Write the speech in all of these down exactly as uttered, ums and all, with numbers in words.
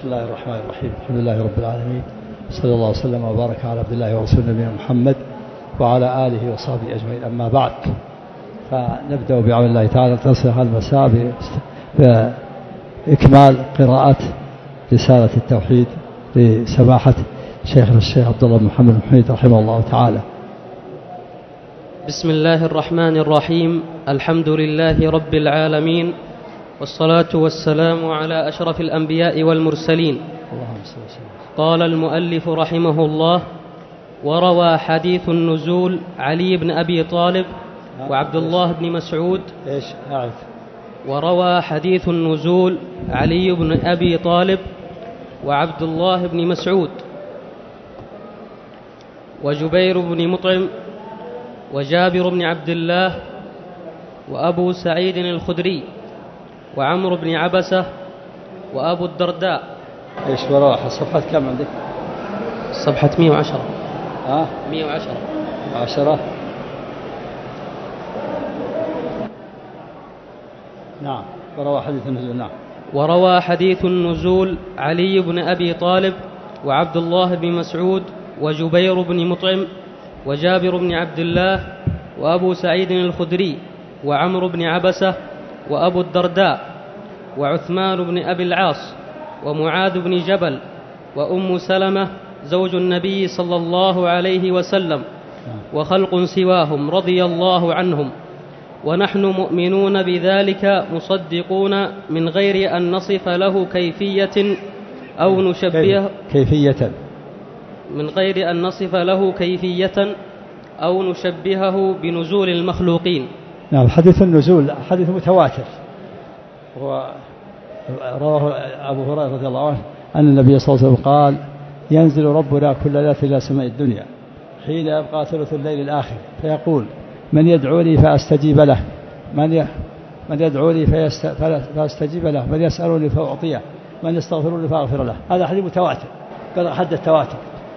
بسم الله الرحمن الرحيم. الحمد لله رب العالمين، صلى الله وسلم وبارك على عبد الله ورسول نبينا محمد وعلى آله وصحبه أجمعين. أما بعد، فنبدأ بعون الله تعالى تصل هذا المساء بإكمال قراءة رسالة التوحيد لسماحة شيخنا الشيخ عبد الله بن محمد محمد رحمه الله تعالى. بسم الله الرحمن الرحيم. الحمد لله رب العالمين، والصلاة والسلام على أشرف الأنبياء والمرسلين. قال المؤلف رحمه الله: وروى حديث النزول علي بن أبي طالب وعبد الله بن مسعود. إيش أعرف؟ وروى حديث النزول علي بن أبي طالب وعبد الله بن مسعود وجبير بن مطعم وجابر بن عبد الله وأبو سعيد الخدري وعمرو بن عبسة وأبو الدرداء. إيش وراء صفحة كم عندك؟ صفحة مئة وعشرة. ها؟ مئة وعشرة. عشرة. نعم. وروى حديث النزول. نعم. وروى حديث النزول علي بن أبي طالب وعبد الله بن مسعود وجبير بن مطعم وجابر بن عبد الله وأبو سعيد الخدري وعمرو بن عبسة وأبو الدرداء وعثمان بن أبي العاص ومعاذ بن جبل وأم سلمة زوج النبي صلى الله عليه وسلم وخلق سواهم رضي الله عنهم، ونحن مؤمنون بذلك مصدقون من غير أن نصف له كيفية أو نشبهه كيفية من غير أن نصف له كيفية أو نشبهه بنزول المخلوقين. نعم. حديث النزول حديث متواتر، رواه أبو هريرة رضي الله عنه أن النبي صلى الله عليه وسلم قال: ينزل ربنا كل ليلة إلى سماء الدنيا حين يبقى ثلث الليل الآخر فيقول: من يدعوني فأستجيب له، من ي... من يدعوني فيست... فأستجيب له، من يسألني فأعطيه، من يستغفرني فأغفر له. هذا حديث متواتر قد حد التواتر،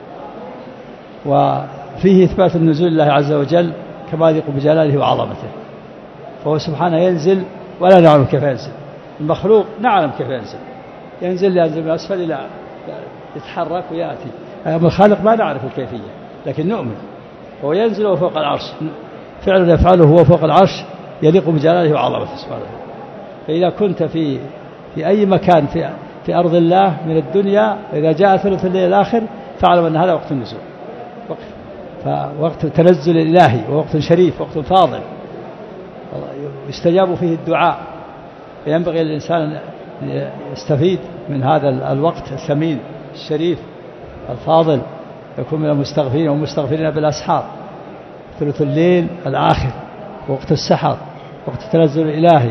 وفيه إثبات النزول لله عز وجل كما يليق بجلاله وعظمته، فهو سبحانه ينزل ولا نعلم كيف ينزل. المخلوق نعلم كيف ينزل، ينزل ينزل من أسفل إلى يتحرك ويأتي. أما الخالق ما نعرف الكيفية لكن نؤمن. هو ينزل وهو فوق العرش، فعل يفعله هو فوق العرش يليق بجلاله وعظمته سبحانه. فإذا كنت في في أي مكان في في أرض الله من الدنيا، إذا جاء ثلث الليل الآخر فاعلم أن هذا وقت النزول، وقت فوقت تنزل الإلهي، ووقت شريف، وقت فاضل يستجاب فيه الدعاء. فينبغي للإنسان أن يستفيد من هذا الوقت الثمين الشريف الفاضل، يكون من المستغفرين والمستغفرين بالأسحار. ثلث الليل الآخر، وقت السحر، وقت التنزل الإلهي.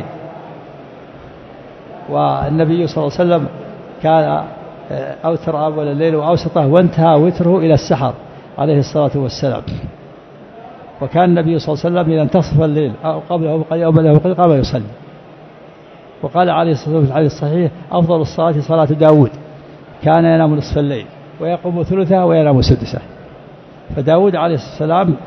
والنبي صلى الله عليه وسلم كان أوتر أول الليل وأوسطه، وانتهى وتره إلى السحر عليه الصلاة والسلام. وكان النبي صلى الله عليه وسلم إذا انتصف الليل أو قبله أو بعده قام يصلي. وقال عليه الصلاة والسلام في الحديث الصحيح: أفضل الصلاة صلاة داود، كان ينام نصف الليل ويقوم ثلثه وينام سدسه. فداود عليه السلام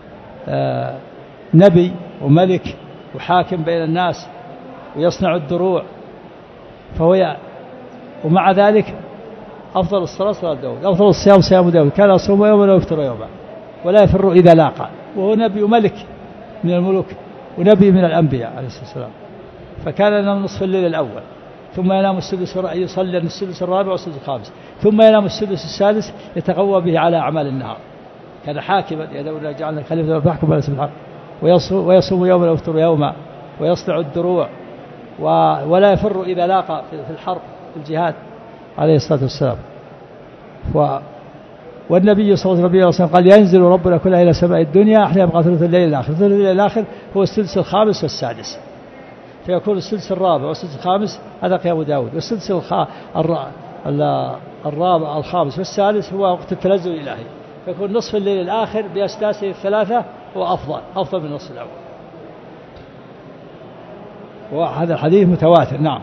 نبي وملك وحاكم بين الناس ويصنع الدروع، فهو ومع ذلك أفضل الصلاة صلاة داود، أفضل الصيام صيام داود، كان يصوم يوما ويفطر يوما ولا يفر إذا لاقى. وهو نبي وملك من الملوك ونبي من الأنبياء عليه الصلاة والسلام. فكان ينام نصف الليل الأول، ثم ينام السدس، يصلي السدس الرابع والسدس الخامس، ثم ينام السدس السادس يتقوى به على أعمال النهار. كان حاكما، يا داود جعلنا خليفة فاحكم بين الناس بالحق، ويصوم يوما ويفطر يوما ويصنع الدروع ولا يفر إذا لاقى في الحرب في الجهاد عليه الصلاة والسلام. و والنبي صلى الله عليه وسلم قال: ينزل ربنا كل إلى سماء الدنيا حين يبقى ثلث الليل الآخر. ثلث الليل الآخر هو السدس الخامس والسادس، فيكون السدس الرابع والسدس الخامس هذا قيام داود، والسدس الرابع الخامس والسادس هو وقت التنزل الإلهي، فيكون نصف الليل الآخر بأسداسه الثلاثة هو أفضل أفضل من النصف الأول. وهذا الحديث متواتر. نعم.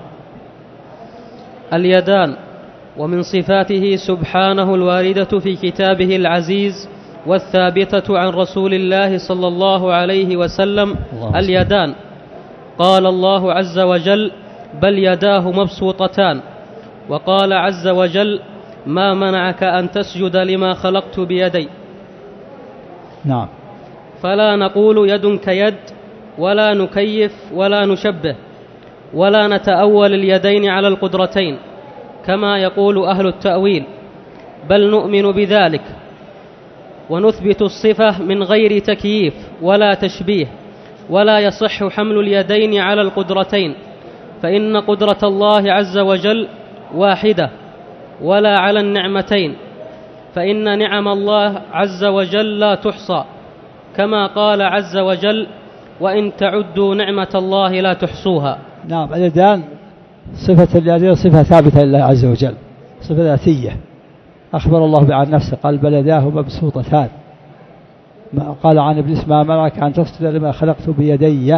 اليدان. ومن صفاته سبحانه الواردة في كتابه العزيز والثابتة عن رسول الله صلى الله عليه وسلم اليدان. قال الله عز وجل: بل يداه مبسوطتان وقال عز وجل: ما منعك أن تسجد لما خلقت بيدي. نعم. فلا نقول يد كيد، ولا نكيف ولا نشبه، ولا نتأول اليدين على القدرتين كما يقول أهل التأويل، بل نؤمن بذلك ونثبت الصفة من غير تكييف ولا تشبيه. ولا يصح حمل اليدين على القدرتين، فإن قدرة الله عز وجل واحدة، ولا على النعمتين، فإن نعم الله عز وجل لا تحصى، كما قال عز وجل: وإن تعدوا نعمة الله لا تحصوها. نعم. اليدان صفة اليدين صفة ثابتة لله عز وجل، صفة ذاتية أخبر الله بها عن نفسه، قال: بل يداه مبسوطتان. قال عن إبليس: ما منعك أن تسجد لما خلقت بيدي.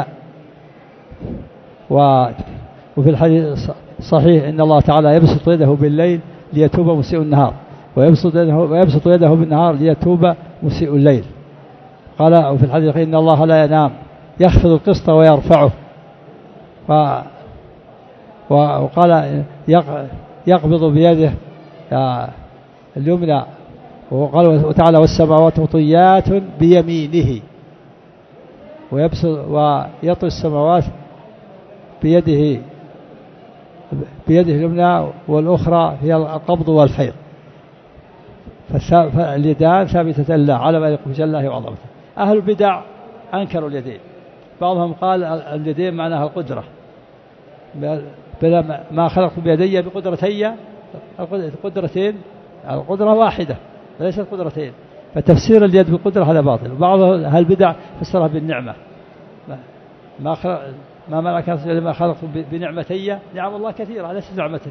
وفي الحديث صحيح إن الله تعالى يبسط يده بالليل ليتوب مسيء النهار، ويبسط يده, ويبسط يده بالنهار ليتوب مسيء الليل. قال وفي الحديث: إن الله لا ينام يخفض القسط ويرفعه. وقال: يقبض بيده اليمنى. وقال تعالى: والسماوات مطويات بيمينه، ويبسط ويطوي السماوات بيده بيده اليمنى، والأخرى هي القبض والفيض. فاليدان ثابتة لله على ما يليق بجلاله وعظمته. أهل البدع أنكروا اليدين، بعضهم قال اليدين معناها القدرة، بل ما خلقت بيدي بقدرتي، القدرتين القدرة واحدة ليست قدرتين، فتفسير اليد بالقدرة هذا باطل. وبعض أهل البدع فسرها بالنعمة، ما خلق ما منعك لما خلقت بنعمتي، نعم الله كثيرة ليست نعمته.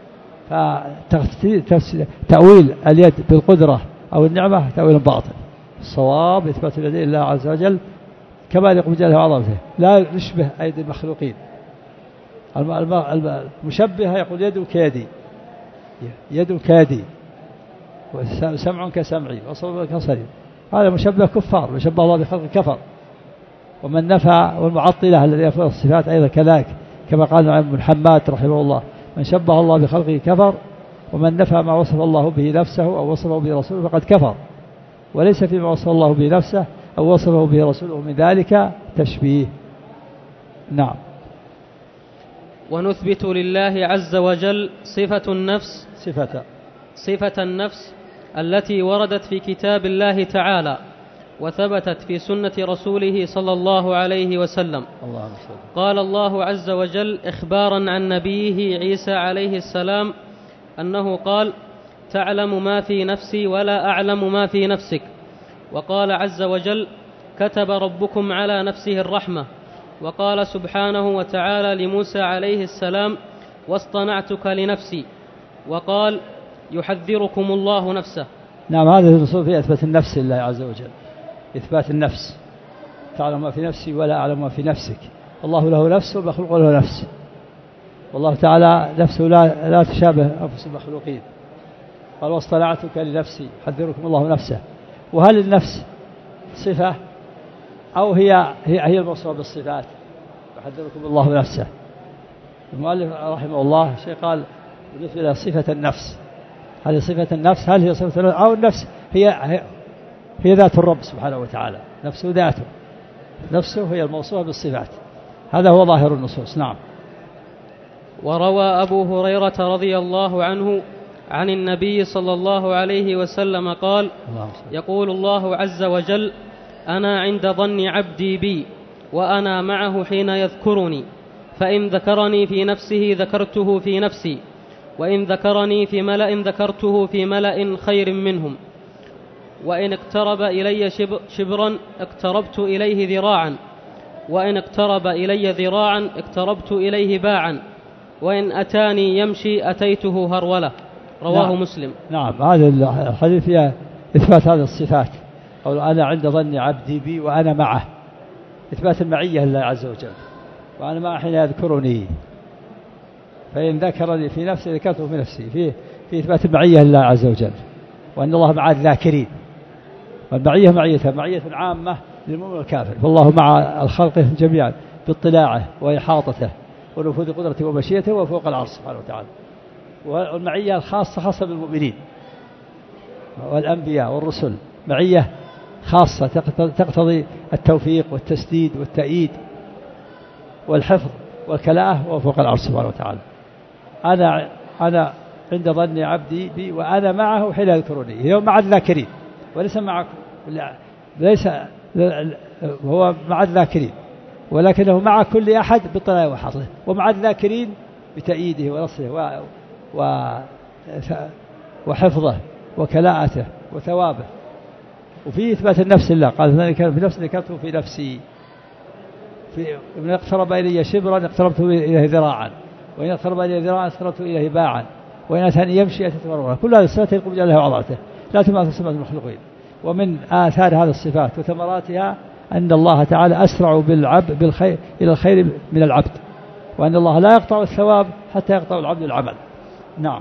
فتأويل اليد بالقدرة أو النعمة تأويل باطل. الصواب إثبات اليدين لله عز وجل كما يليق بجلاله وعظمته، لا نشبه أيدي المخلوقين. المشبه يقول: يد كيدي، يد كادي، وسمع كسمعي، وصوب كصري. هذا مشبه كفار، وشبه الله بخلق كفر. ومن نفع والمعطلة الذي يفعل الصفات أيضا كذلك، كما قال ابن حماد رحمه الله: من شبه الله بخلقه كفر، ومن نفع ما وصف الله به نفسه أو وصفه به رسوله فقد كفر، وليس فيما وصف الله به نفسه أو وصفه به رسوله من ذلك تشبيه. نعم. ونثبت لله عز وجل صفة النفس صفة صفة النفس التي وردت في كتاب الله تعالى وثبتت في سنة رسوله صلى الله عليه وسلم. الله قال الله عز وجل إخبارا عن نبيه عيسى عليه السلام أنه قال: تعلم ما في نفسي ولا أعلم ما في نفسك. وقال عز وجل: كتب ربكم على نفسه الرحمة. وقال سبحانه وتعالى لموسى عليه السلام: واصطنعتك لنفسي. وقال: يحذركم الله نفسه. نعم. هذه النصوص في إثبات النفس لله عز وجل، إثبات النفس. تعلم ما في نفسي ولا أعلم ما في نفسك. الله له نفس والمخلوق له نفس، والله تعالى نفسه لا, لا تشابه أنفس المخلوقين. قال: واصطنعتك لنفسي، يحذركم الله نفسه. وهل النفس صفة أو هي هي, هي الموصوفة بالصفات؟ يحذركم الله نفسه. المؤلف رحمه الله شيء قال بالنسبة إلى صفة النفس، هذه صفة النفس، هل هي صفة النفس أو النفس هي هي, هي ذات الرب سبحانه وتعالى، نفسه ذاته، نفسه هي الموصوفة بالصفات. هذا هو ظاهر النصوص. نعم. وروى أبو هريرة رضي الله عنه عن النبي صلى الله عليه وسلم قال: يقول الله عز وجل: أنا عند ظن عبدي بي وأنا معه حين يذكرني، فإن ذكرني في نفسه ذكرته في نفسي، وإن ذكرني في ملأ ذكرته في ملأ خير منهم، وإن اقترب إلي شبرا اقتربت إليه ذراعا، وإن اقترب إلي ذراعا اقتربت إليه باعا، وإن أتاني يمشي أتيته هرولة. رواه نعم. مسلم. نعم. هذا الحديث فيها إثبات هذه الصفات، قول: أنا عند ظن عبدي بي وأنا معه، إثبات المعية لله عز وجل. وأنا معه حين يذكرني، فإن ذكرني في نفسي ذكرته في نفسي، فيه في إثبات المعية لله عز وجل، وأن الله مع الذاكرين. والمعية معية معية عامة للمؤمن والكافر، فالله مع الخلق جميعا باطلاعه وإحاطته ونفوذ قدرته ومشيئته وفوق العرش سبحانه وتعالى. والمعية الخاصة خاصة بالمؤمنين والأنبياء والرسل، معية خاصة تقتضي التوفيق والتسديد والتأييد والحفظ والكلاءة وفوق العرش سبحانه وتعالى. أنا أنا عند ظن عبدي بي وأنا معه حين يذكرني، اليوم مع الذاكرين وليس معكم، ليس هو مع الذاكرين ولكنه مع كل أحد بطلع وحصله، ومع الذاكرين بتأييده ونصره و... و... وحفظه وكلاءته وثوابه. وفي إثبات النفس لله، قال في نفسي ذكرته في نفسي، في من اقترب إلي شبرا اقتربت إليه ذراعا، وإن اقترب إلي ذراعا اقتربت إليه باعا، وإن أتاني يمشي أتيت مرورا. كل هذه الصفات يقوم بجلاله وعظمته لا تماثل صفات المخلوقين. ومن آثار هذه الصفات وثمراتها أن الله تعالى أسرع بالعبد بالخير إلى الخير من العبد، وأن الله لا يقطع الثواب حتى يقطع العبد العمل. نعم.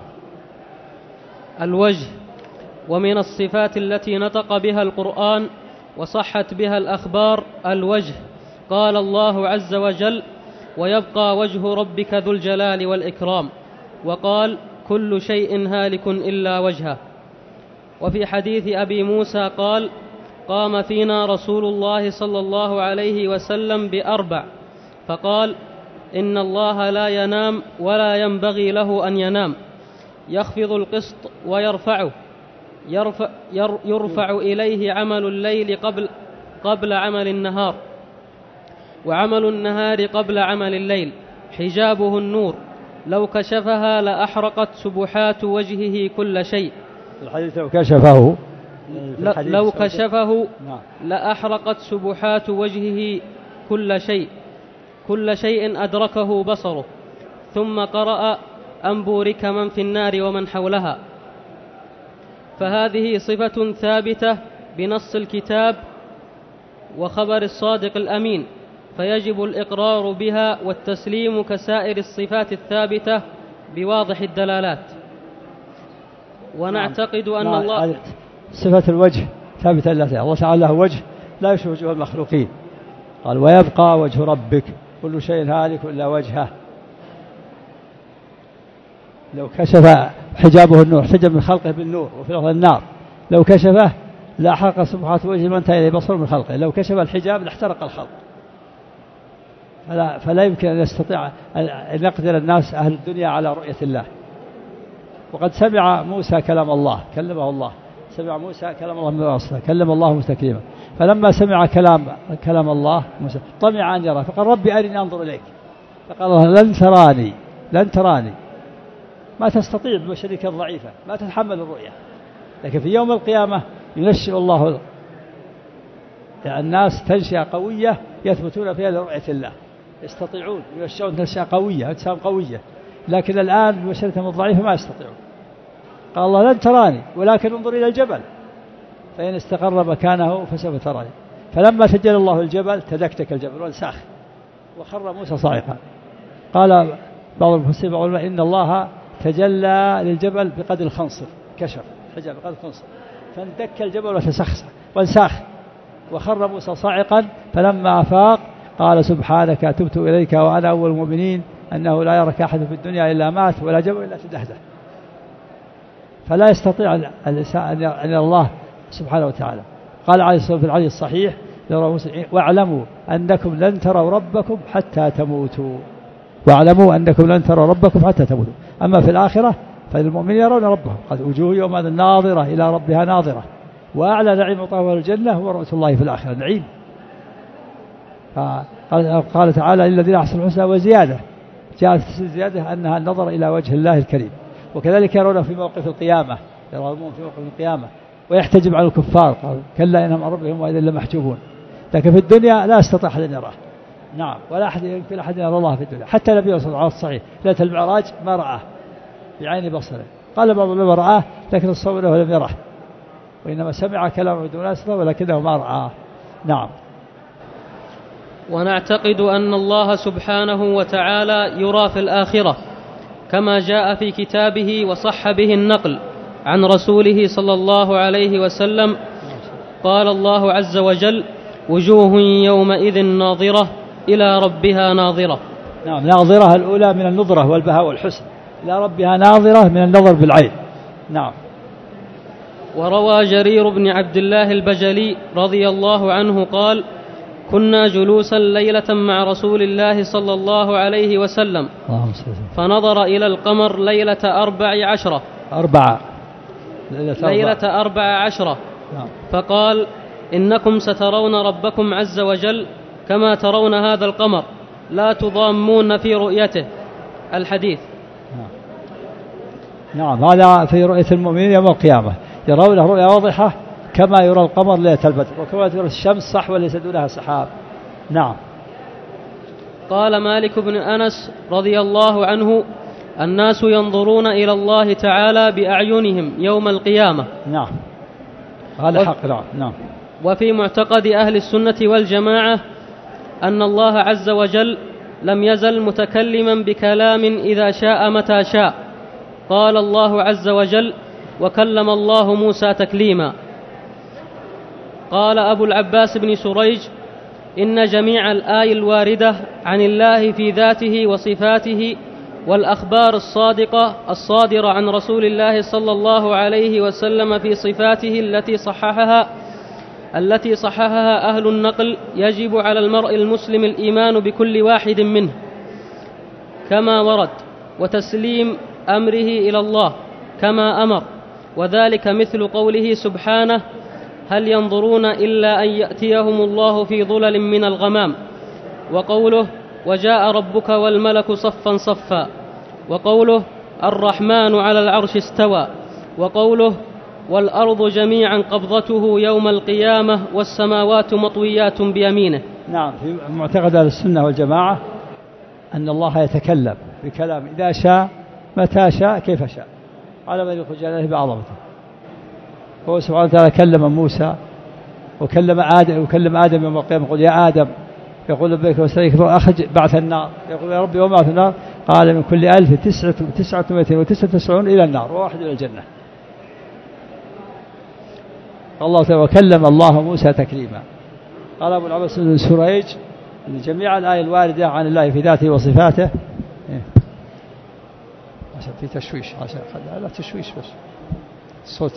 الوجه. ومن الصفات التي نطق بها القرآن وصحت بها الأخبار الوجه. قال الله عز وجل: ويبقى وجه ربك ذو الجلال والإكرام. وقال: كل شيء هالك إلا وجهه. وفي حديث أبي موسى قال: قام فينا رسول الله صلى الله عليه وسلم بأربع، فقال: إن الله لا ينام ولا ينبغي له أن ينام، يخفض القسط ويرفعه، يرفع, يرفع إليه عمل الليل قبل, قبل عمل النهار، وعمل النهار قبل عمل الليل، حجابه النور، لو كشفها لأحرقت سبحات وجهه كل شيء. الحديث لو كشفه لو كشفه لأحرقت سبحات وجهه كل شيء، كل شيء أدركه بصره. ثم قرأ: أن بورك من في النار ومن حولها. فهذه صفة ثابتة بنص الكتاب وخبر الصادق الأمين، فيجب الإقرار بها والتسليم كسائر الصفات الثابتة بواضح الدلالات. ونعتقد أن نعم. الله صفة الوجه ثابتة لله، الله تعالى له وجه لا يشبه وجه المخلوقين. قال: ويبقى وجه ربك كل شيء هالك إلا وجهه. لو كشف حجابه النور، حجب من خلقه بالنور، وفي الأرض النار، لو كشفه لأحرق سبحات وجه من انتهى إليه بصره من خلقه. لو كشف الحجاب لاحترق الخلق. فلا, فلا يمكن أن يستطيع أن يقدر الناس أهل الدنيا على رؤية الله. وقد سمع موسى كلام الله، كلمه الله، سمع موسى كلام الله من أصله، كلم الله مستكلما. فلما سمع كلام كلام الله موسى طمع أن يرى، فقال: ربي أرني أنظر إليك. فقال الله: لن تراني لن تراني ما تستطيع ببشرك الضعيفة، ما تتحمل الرؤية. لكن في يوم القيامة ينشئ الله الناس تنشئة قوية يثبتون فيها لرؤية الله، يستطيعون ينشئون تنشئة قوية، أجسام قوية. لكن الآن ببشرتهم الضعيفة ما يستطيعون. قال الله: لن تراني ولكن انظر إلى الجبل فإن استقر مكانه فسوف تراني. فلما سجل الله الجبل تدكتك الجبل وانساخ وخر موسى صاعقا. قال بعض المفسرين إن الله تجلى للجبل بقدر الخنصر، كشف حجاب بقدر الخنصر، فاندك الجبل وتسخسخ وانساخ وخر موسى صاعقا. فلما أفاق قال: سبحانك تبت إليك وأنا أول المؤمنين، أنه لا يراك أحد في الدنيا إلا مات ولا جبل إلا تدهده. فلا يستطيع الإنسان أن يرى الله سبحانه وتعالى. قال عليه الصلاة والسلام في الحديث الصحيح: واعلموا أنكم لن تروا ربكم حتى تموتوا. واعلموا أنكم لن تروا ربكم حتى تموتوا. أما في الآخرة فالمؤمنين يرون ربهم، قد وجوه يوم ناظرة إلى ربها ناظرة، وأعلى نعيم طاوى الجنة هو رؤية الله في الآخرة، نعيم. قال تعالى: للذين أحسنوا الحسنى وزيادة. جاءت الزيادة أنها النظر إلى وجه الله الكريم. وكذلك يرونه في موقف القيامة، يرونه في موقف القيامة ويحتجب عن الكفار. قال: كلا إنهم عن ربهم وإذا لمحجوبون. لكن في الدنيا لا يستطيع أحد أن يراه. نعم. ولا أحد يمكن أحد يرى الله في الدنيا. حتى النبي صلى الله عليه وسلم الصحيح ليلة المعراج ما رآه بعين بصره. قال بعض العلماء رآه لكن الصور له لم يره، وإنما سمع كلامه دون أسره ولكنه ما رآه. نعم. ونعتقد أن الله سبحانه وتعالى يرى في الآخرة كما جاء في كتابه وصح به النقل عن رسوله صلى الله عليه وسلم. قال الله عز وجل: وجوه يومئذ ناظرة إلى ربها ناظرة. نعم. ناظرة الأولى من النظرة والبهاء والحسن، إلى ربها ناظرة من النظر بالعين. نعم. وروى جرير بن عبد الله البجلي رضي الله عنه قال: كنا جلوسا ليلة مع رسول الله صلى الله عليه وسلم فنظر إلى القمر ليلة أربع عشرة أربعة ليلة, ليلة أربع عشرة فقال: إنكم سترون ربكم عز وجل كما ترون هذا القمر لا تضامون في رؤيته. الحديث. نعم. هذا في رؤية المؤمنين يوم القيامة، يرونه رؤيا واضحة كما يرى القمر ليلة البدر، وكما ترى الشمس صح وليس دونها سحاب. نعم. قال مالك بن أنس رضي الله عنه: الناس ينظرون إلى الله تعالى بأعينهم يوم القيامة. نعم، هذا حق. نعم. نعم. وفي معتقد أهل السنة والجماعة أن الله عز وجل لم يزل متكلما بكلام إذا شاء متى شاء. قال الله عز وجل: وكلم الله موسى تكليما. قال أبو العباس بن سريج: إن جميع الآي الواردة عن الله في ذاته وصفاته والأخبار الصادقة الصادرة عن رسول الله صلى الله عليه وسلم في صفاته التي صححها التي صححها أهل النقل يجب على المرء المسلم الإيمان بكل واحد منه كما ورد، وتسليم أمره إلى الله كما أمر، وذلك مثل قوله سبحانه: هل ينظرون إلا أن يأتيهم الله في ظلل من الغمام، وقوله: وجاء ربك والملك صفا صفا، وقوله: الرحمن على العرش استوى، وقوله: والأرض جميعا قبضته يوم القيامة والسماوات مطويات بيمينه. نعم. في معتقد أهل السنة والجماعة أن الله يتكلم بكلام إذا شاء متى شاء كيف شاء على ما يليق جلاله بعظمته. هو سبحانه وتعالى كلم موسى وكلم آدم وكلم آدم يوم القيامة، يقول: يا آدم، يقول: لبيك وسعديك، أخرج بعث النار، يقول: يا ربي وما بعث النار؟ قال: من كل ألف تسعة تسعة ومئتين وتسعة وتسعون إلى النار وواحد إلى الجنة. الله تعالى: وكلم الله موسى تكليما. قال أبو العباس بن سريج: إن جميع الآية الواردة عن الله في ذاته وصفاته عشان في تشويش، عشان لا تشويش بس الصوت.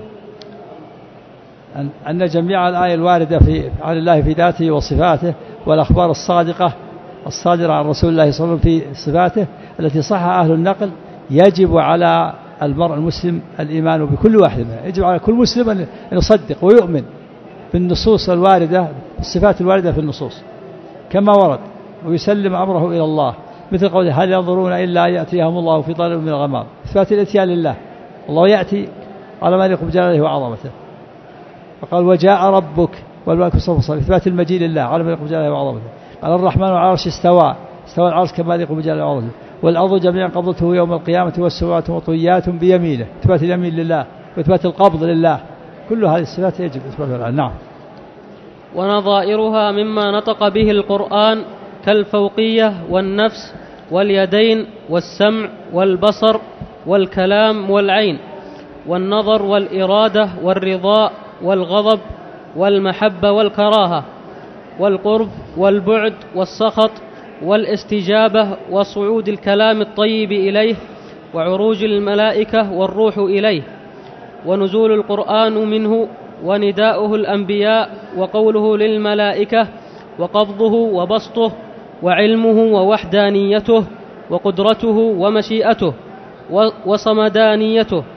أن أن جميع الآية الواردة في عن الله في ذاته وصفاته والأخبار الصادقة الصادرة عن رسول الله صلى الله عليه وسلم في صفاته التي صح أهل النقل يجب على المرء المسلم الإيمان بكل واحد منها. يجب على كل مسلم أن يصدق ويؤمن بالنصوص الواردة، الصفات الواردة في النصوص كما ورد، ويسلم أمره إلى الله، مثل قوله: هل ينظرون إلا أن يأتيهم الله في ظلل من الغمام. إثبات الإتيان لله، الله يأتي على ما يليق بجلاله وعظمته. فقال: وجاء ربك والملك صفا صفا، إثبات المجيء لله على ما يليق بجلاله وعظمته. قال: الرحمن على العرش استوى، استوى العرش كما يليق بجلاله وعظمته. والأرض جميعا قبضته يوم القيامة والسماوات مطويات بيمينه، إثبات اليمين لله وإثبات القبض لله. كل هذه الصفات يجب إثباتها. نعم. ونظائرها مما نطق به القرآن كالفوقية والنفس واليدين والسمع والبصر والكلام والعين والنظر والإرادة والرضاء والغضب والمحبة والكراهة والقرب والبعد والسخط والاستجابة وصعود الكلام الطيب إليه وعروج الملائكة والروح إليه ونزول القرآن منه ونداؤه الأنبياء وقوله للملائكة وقبضه وبسطه وعلمه ووحدانيته وقدرته ومشيئته وصمدانيته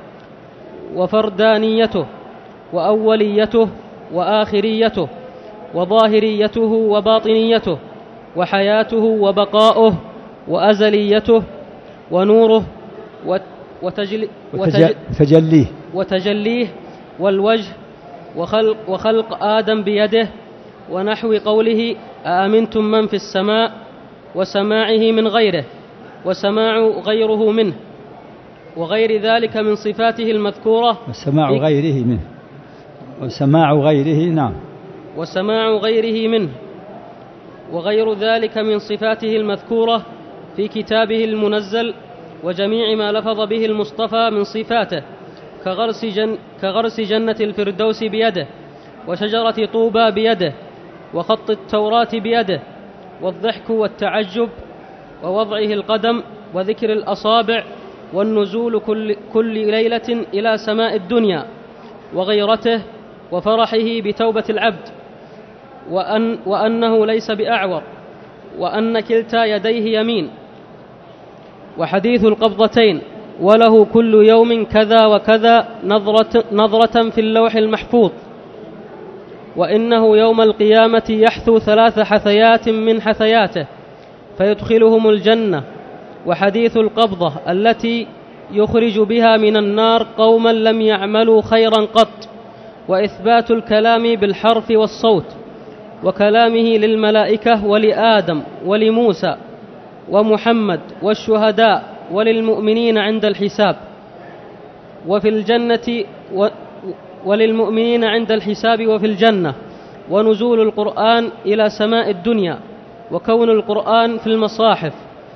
وفردانيته وأوليته وآخريته وظاهريته وباطنيته وحياته وبقاؤه وأزليته ونوره وتجل وتجليه وتجليه والوجه وخلق, وخلق آدم بيده ونحو قوله: أأمنتم من في السماء وسماعه من غيره وسماع غيره منه وغير ذلك من صفاته المذكورة. وسماع غيره منه وسماع غيره نعم وسماع غيره منه وغير ذلك من صفاته المذكورة في كتابه المنزل وجميع ما لفظ به المصطفى من صفاته كغرس, جن كغرس جنة الفردوس بيده وشجرة طوبى بيده وخط التوراة بيده والضحك والتعجب ووضعه القدم وذكر الأصابع والنزول كل, كل ليلة إلى سماء الدنيا، وغيرته، وفرحه بتوبة العبد، وأن وأنه ليس بأعور، وأن كلتا يديه يمين، وحديث القبضتين، وله كل يوم كذا وكذا نظرة, نظرة في اللوح المحفوظ، وإنه يوم القيامة يحثو ثلاث حثيات من حثياته فيدخلهم الجنة، وحديث القبضة التي يخرج بها من النار قوما لم يعملوا خيرا قط، وإثبات الكلام بالحرف والصوت، وكلامه للملائكة ولآدم ولموسى ومحمد والشهداء وللمؤمنين عند الحساب، وفي الجنة و وللمؤمنين عند الحساب وفي الجنة، ونزول القرآن إلى سماء الدنيا، وكون القرآن في المصاحف،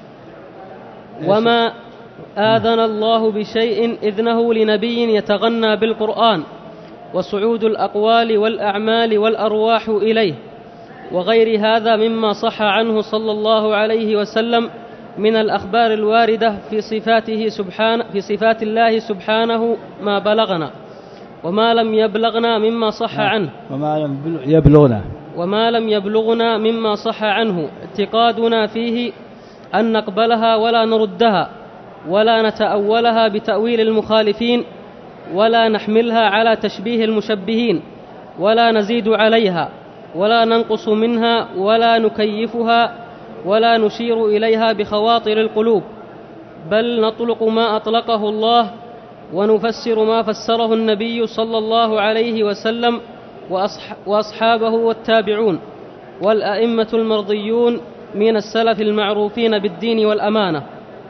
وما آذن الله بشيء إذنه لنبي يتغنى بالقرآن، وصعود الأقوال والأعمال والأرواح إليه، وغير هذا مما صح عنه صلى الله عليه وسلم من الأخبار الواردة في صفاته سبحانه في صفات الله سبحانه ما بلغنا، وما لم يبلغنا مما صح عنه وما لم يبلغنا وما لم يبلغنا مما صح عنه اعتقادنا فيه أن نقبلها ولا نردها، ولا نتأولها بتأويل المخالفين، ولا نحملها على تشبيه المشبهين، ولا نزيد عليها، ولا ننقص منها، ولا نكيفها، ولا نشير إليها بخواطر القلوب، بل نطلق ما أطلقه الله، ونفسر ما فسره النبي صلى الله عليه وسلم وأصحابه والتابعون والأئمة المرضيون من السلف المعروفين بالدين والأمانة،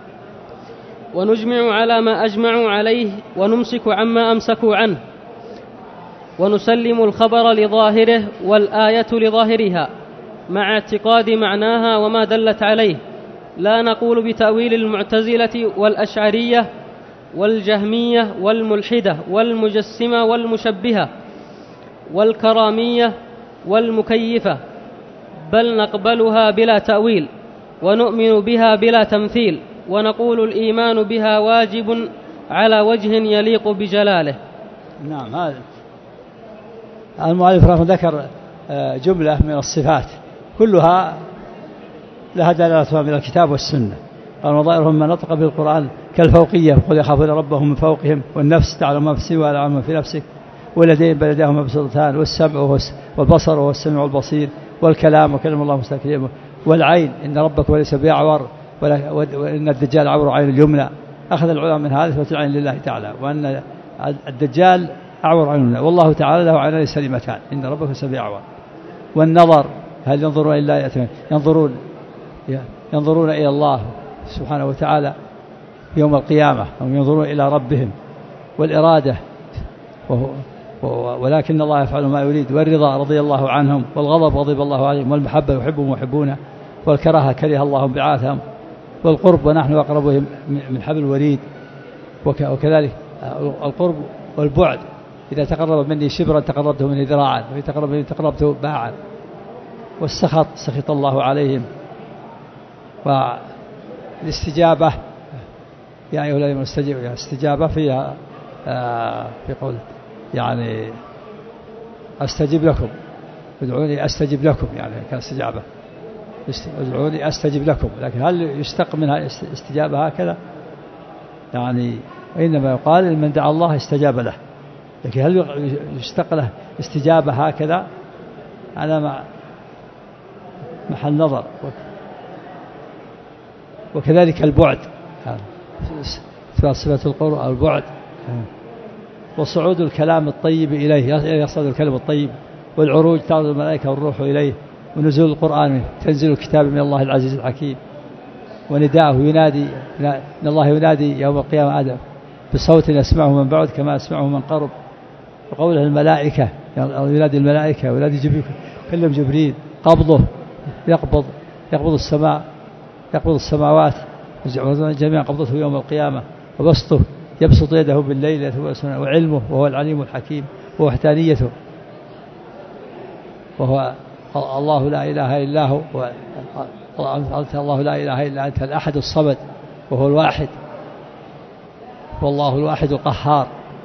ونجمع على ما أجمعوا عليه، ونمسك عما أمسكوا عنه، ونسلم الخبر لظاهره والآية لظاهرها مع اعتقاد معناها وما دلت عليه، لا نقول بتأويل المعتزلة والأشعرية والجهمية والملحدة والمجسمة والمشبهة والكرامية والمكيفة، بل نقبلها بلا تأويل، ونؤمن بها بلا تمثيل، ونقول الإيمان بها واجب على وجه يليق بجلاله. نعم. هذا المؤلف رحمه ذكر جملة من الصفات كلها لها دلالة من الكتاب والسنة. قال وظاهرهم ما نطق بالقرآن كالفوقية، قل يخافون ربهم من فوقهم، والنفس تعلم ما في السماء ولا يعلم ما في نفسك، واليدين بل يداه مبسوطتان، والسمع والبصر وهو السميع البصير، والكلام وكلم الله مستكرما، والعين إن ربك وليس بأعور، وإن الدجال عور عين اليمنى. أخذ العلماء من هذا إثبات العين لله تعالى، وأن الدجال أعور عين اليمنى، والله تعالى له عينان سليمتان إن ربك وليس بأعور. والنظر هل ينظرون إلا ينظرون ينظرون إلى الله سبحانه وتعالى يوم القيامة، هم ينظرون إلى ربهم. والإرادة وهو ولكن الله يفعل ما يريد. والرضا رضي الله عنهم، والغضب غضب الله عليهم، والمحبة يحبهم ويحبونه، والكراهة كره الله بعاثهم، والقرب ونحن أقرب من حبل الوريد. وكذلك القرب والبعد، إذا تقرب مني شبرا تقربته مني ذراعا، وإذا تقرب مني تقربته باعا. والسخط سخط الله عليهم. والاستجابة يا أيها الذين استجيبوا، الاستجابة فيها آه في قول يعني أستجب لكم، ادعوني أستجب لكم، يعني كاستجابة ادعوني أستجب لكم. لكن هل يشتق منها استجابة هكذا؟ يعني وإنما يقال من دعا الله استجاب له، لكن هل يشتق له استجابة هكذا؟ على محل نظر. وكذلك البعد، صفة القرب البعد. وصعود الكلام الطيب إليه، يصعد الكلام الطيب. والعروج تعرض الملائكة والروح إليه. ونزول القرآن تنزيل الكتاب من الله العزيز الحكيم. ونداءه ينادي إن الله ينادي يوم القيامة آدم بصوت يسمعه من بعد كما يسمعه من قرب. وقوله الملائكة ينادي الملائكة وينادي جبريل، كلم جبريل. قبضه يقبض يقبض السماء يقبض السماوات جميعا قبضته يوم القيامة. وبسطه يبسط يده بالليل. وعلمه وهو العليم الحكيم. ووحدانيته وهو الله لا إله إلا هو، أنت الله لا إله إلا أنت الأحد الصمد وهو الواحد. والله الواحد القهار،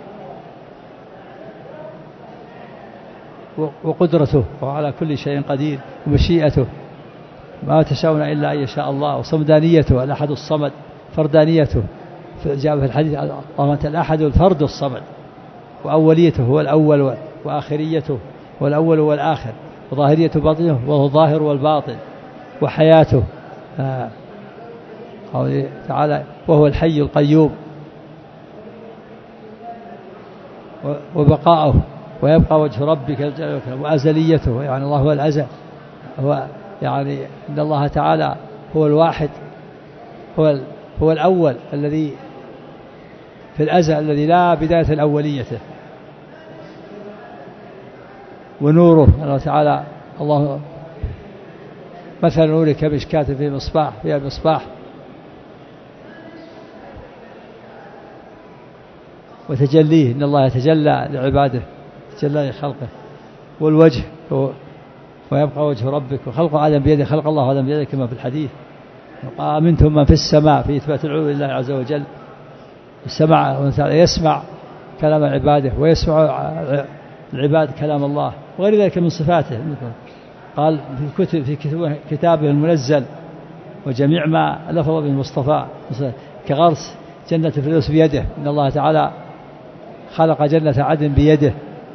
وقدرته وعلى كل شيء قدير، ومشيئته ما تشاءون إلا أن يشاء الله، وصمدانيته الأحد الصمد، فردانيته جاء في الحديث أنت الأحد الفرد الصمد، وأوليته هو الأول وآخريته هو الأول والآخر، وظاهرية باطنه وهو الظاهر والباطن، وحياته آه تعالى وهو الحي القيوم، وبقاؤه ويبقى وجه ربك الجلال والإكرام، وأزليته يعني الله هو الأزل، هو يعني إن الله تعالى هو الواحد، هو هو الأول الذي في الأزل الذي لا بداية الأوليته، ونوره الله تعالى الله مثل نوره كمشكاة في مصباح فيها المصباح، وتجليه إن الله يتجلى لعباده تجلى لخلقه، والوجه ويبقى وجه ربك، وخلق آدم بيده، خلق الله آدم بيده كما في الحديث، أمنتم من في السماء في إثبات العلو لله عز وجل، السمع يسمع كلام عباده، ويسمع العباد كلام الله، وغير ذلك من صفاته. قال في كتب في كتابه المنزل وجميع ما لفظ به المصطفى كغرس جنة الفردوس بيده، إن الله تعالى خلق جنة عدن بيده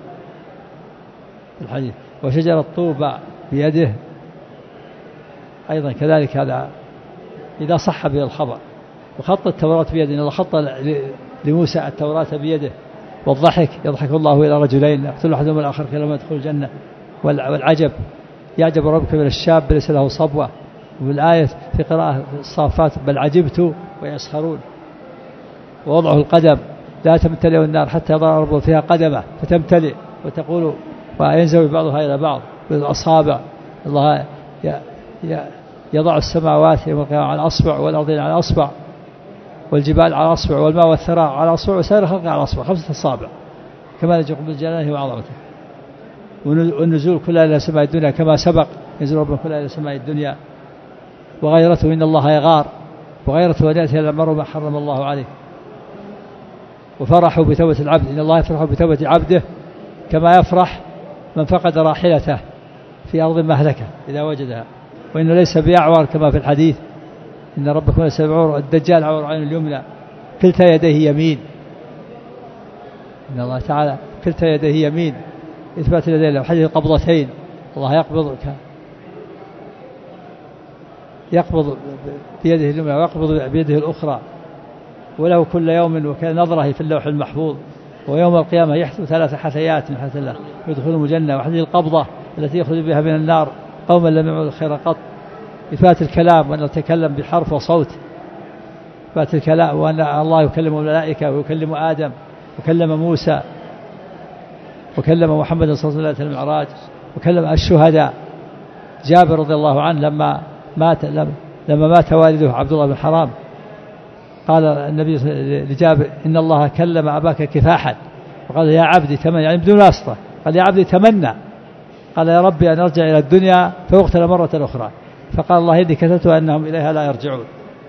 الحديث، وشجرة طوبى بيده أيضا كذلك، هذا إذا صح به الخبر، وخط التوراة بيده، إن الله خط لموسى التوراة بيده، والضحك يضحك الله إلى رجلين يقتل أحدهما الآخر كلما يدخل الجنة، والعجب يعجب ربك من الشاب ليس له صبوة، والآية في قراءة الصافات بل عجبت ويسخرون، ووضعه القدم لا تمتلئ النار حتى يضع ربه فيها قدمه فتمتلئ وتقول، وينزوي بعضها إلى بعض بالأصابع، الله يضع السماوات يوم القيامة على أصبع، والأرضين على أصبع، والجبال على أصبع، والماء والثراء على أصبع، وسائر الخلق على أصبع، خمسة أصابع كما يجب بالجلاله وعظمته. والنزول كلها إلى سماء الدنيا كما سبق، ينزل ربنا كلها إلى سماء الدنيا، وغيرته إن الله يغار، وغيرته أن يأتي إلى المرء ما حرم الله عليه، وفرحوا بتوبة العبد، إن الله يفرح بتوبة عبده كما يفرح من فقد راحلته في أرض مهلكة إذا وجدها، وإنه ليس بأعور كما في الحديث، إن ربكم ليس بعور، الدجال عور عين اليمنى كلتا يديه يمين، إن الله تعالى كلتا يديه يمين، إثبات اليدين له، حديث قبضتين، الله يقبض يقبض بيده اليمنى ويقبض بيده الأخرى، وله كل يوم وكان نظره في اللوح المحفوظ، ويوم القيامة يحث ثلاث حثيات من حث الله يدخلهم الجنة، وحديث القبضة التي يخرج بها من النار قوما لم يعملوا الخير قط، إثبات الكلام وأن نتكلم بحرف وصوت، إثبات الكلام وأن الله يكلم الملائكة ويكلم آدم وكلم موسى وكلم محمد صلى الله عليه وسلم المعراج، وكلم الشهداء، جابر رضي الله عنه لما مات لما مات والده عبد الله بن حرام قال النبي لجابر إن الله كلم أباك كفاحا، وقال يا عبدي تمنى يعني بدون واسطة، قال يا عبدي تمنى، قال يا ربي أن أرجع إلى الدنيا فأقتل مرة أخرى، فقال الله إني كتبت أنهم إليها لا يرجعون.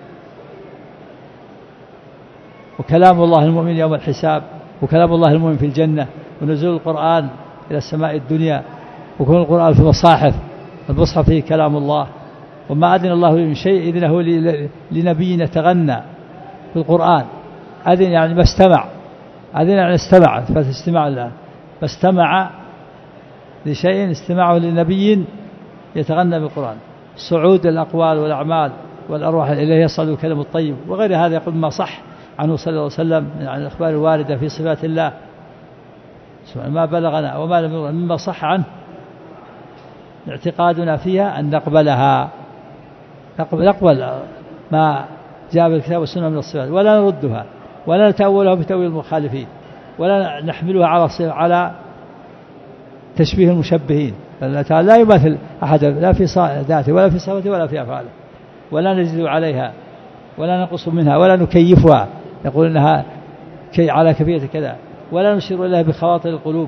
وكلام الله المؤمن يوم الحساب، وكلام الله المؤمن في الجنة، ونزول القرآن إلى السماء الدنيا، وكون القرآن في المصاحف، المصحف فيه كلام الله، وما أذن الله من شيء إذنه لنبي يتغنى في القرآن، أذن يعني ما استمع، أذن يعني استمع، فاستمع الله ما استمع لشيء استمعه لنبي يتغنى بالقرآن، صعود الأقوال والأعمال والأرواح إليه يصعد الكلم الطيب، وغير هذا يقول ما صح عنه صلى الله عليه وسلم عن الأخبار الواردة في صفات الله ما بلغنا وما لم يبلغ مما صح عنه، اعتقادنا فيها أن نقبلها، نقبل, نقبل ما جاء بالكتاب والسنة من الصفات، ولا نردها ولا نتأولها بتأويل المخالفين، ولا نحملها على على تشبيه المشبهين، فالله تعالى لا يماثل أحد لا في ذاته ولا في صفاته ولا في أفعاله، ولا نزيد عليها ولا نقص منها ولا نكيفها نقول إنها كي على كيفية كذا، ولا نشير إليها بخواطر القلوب،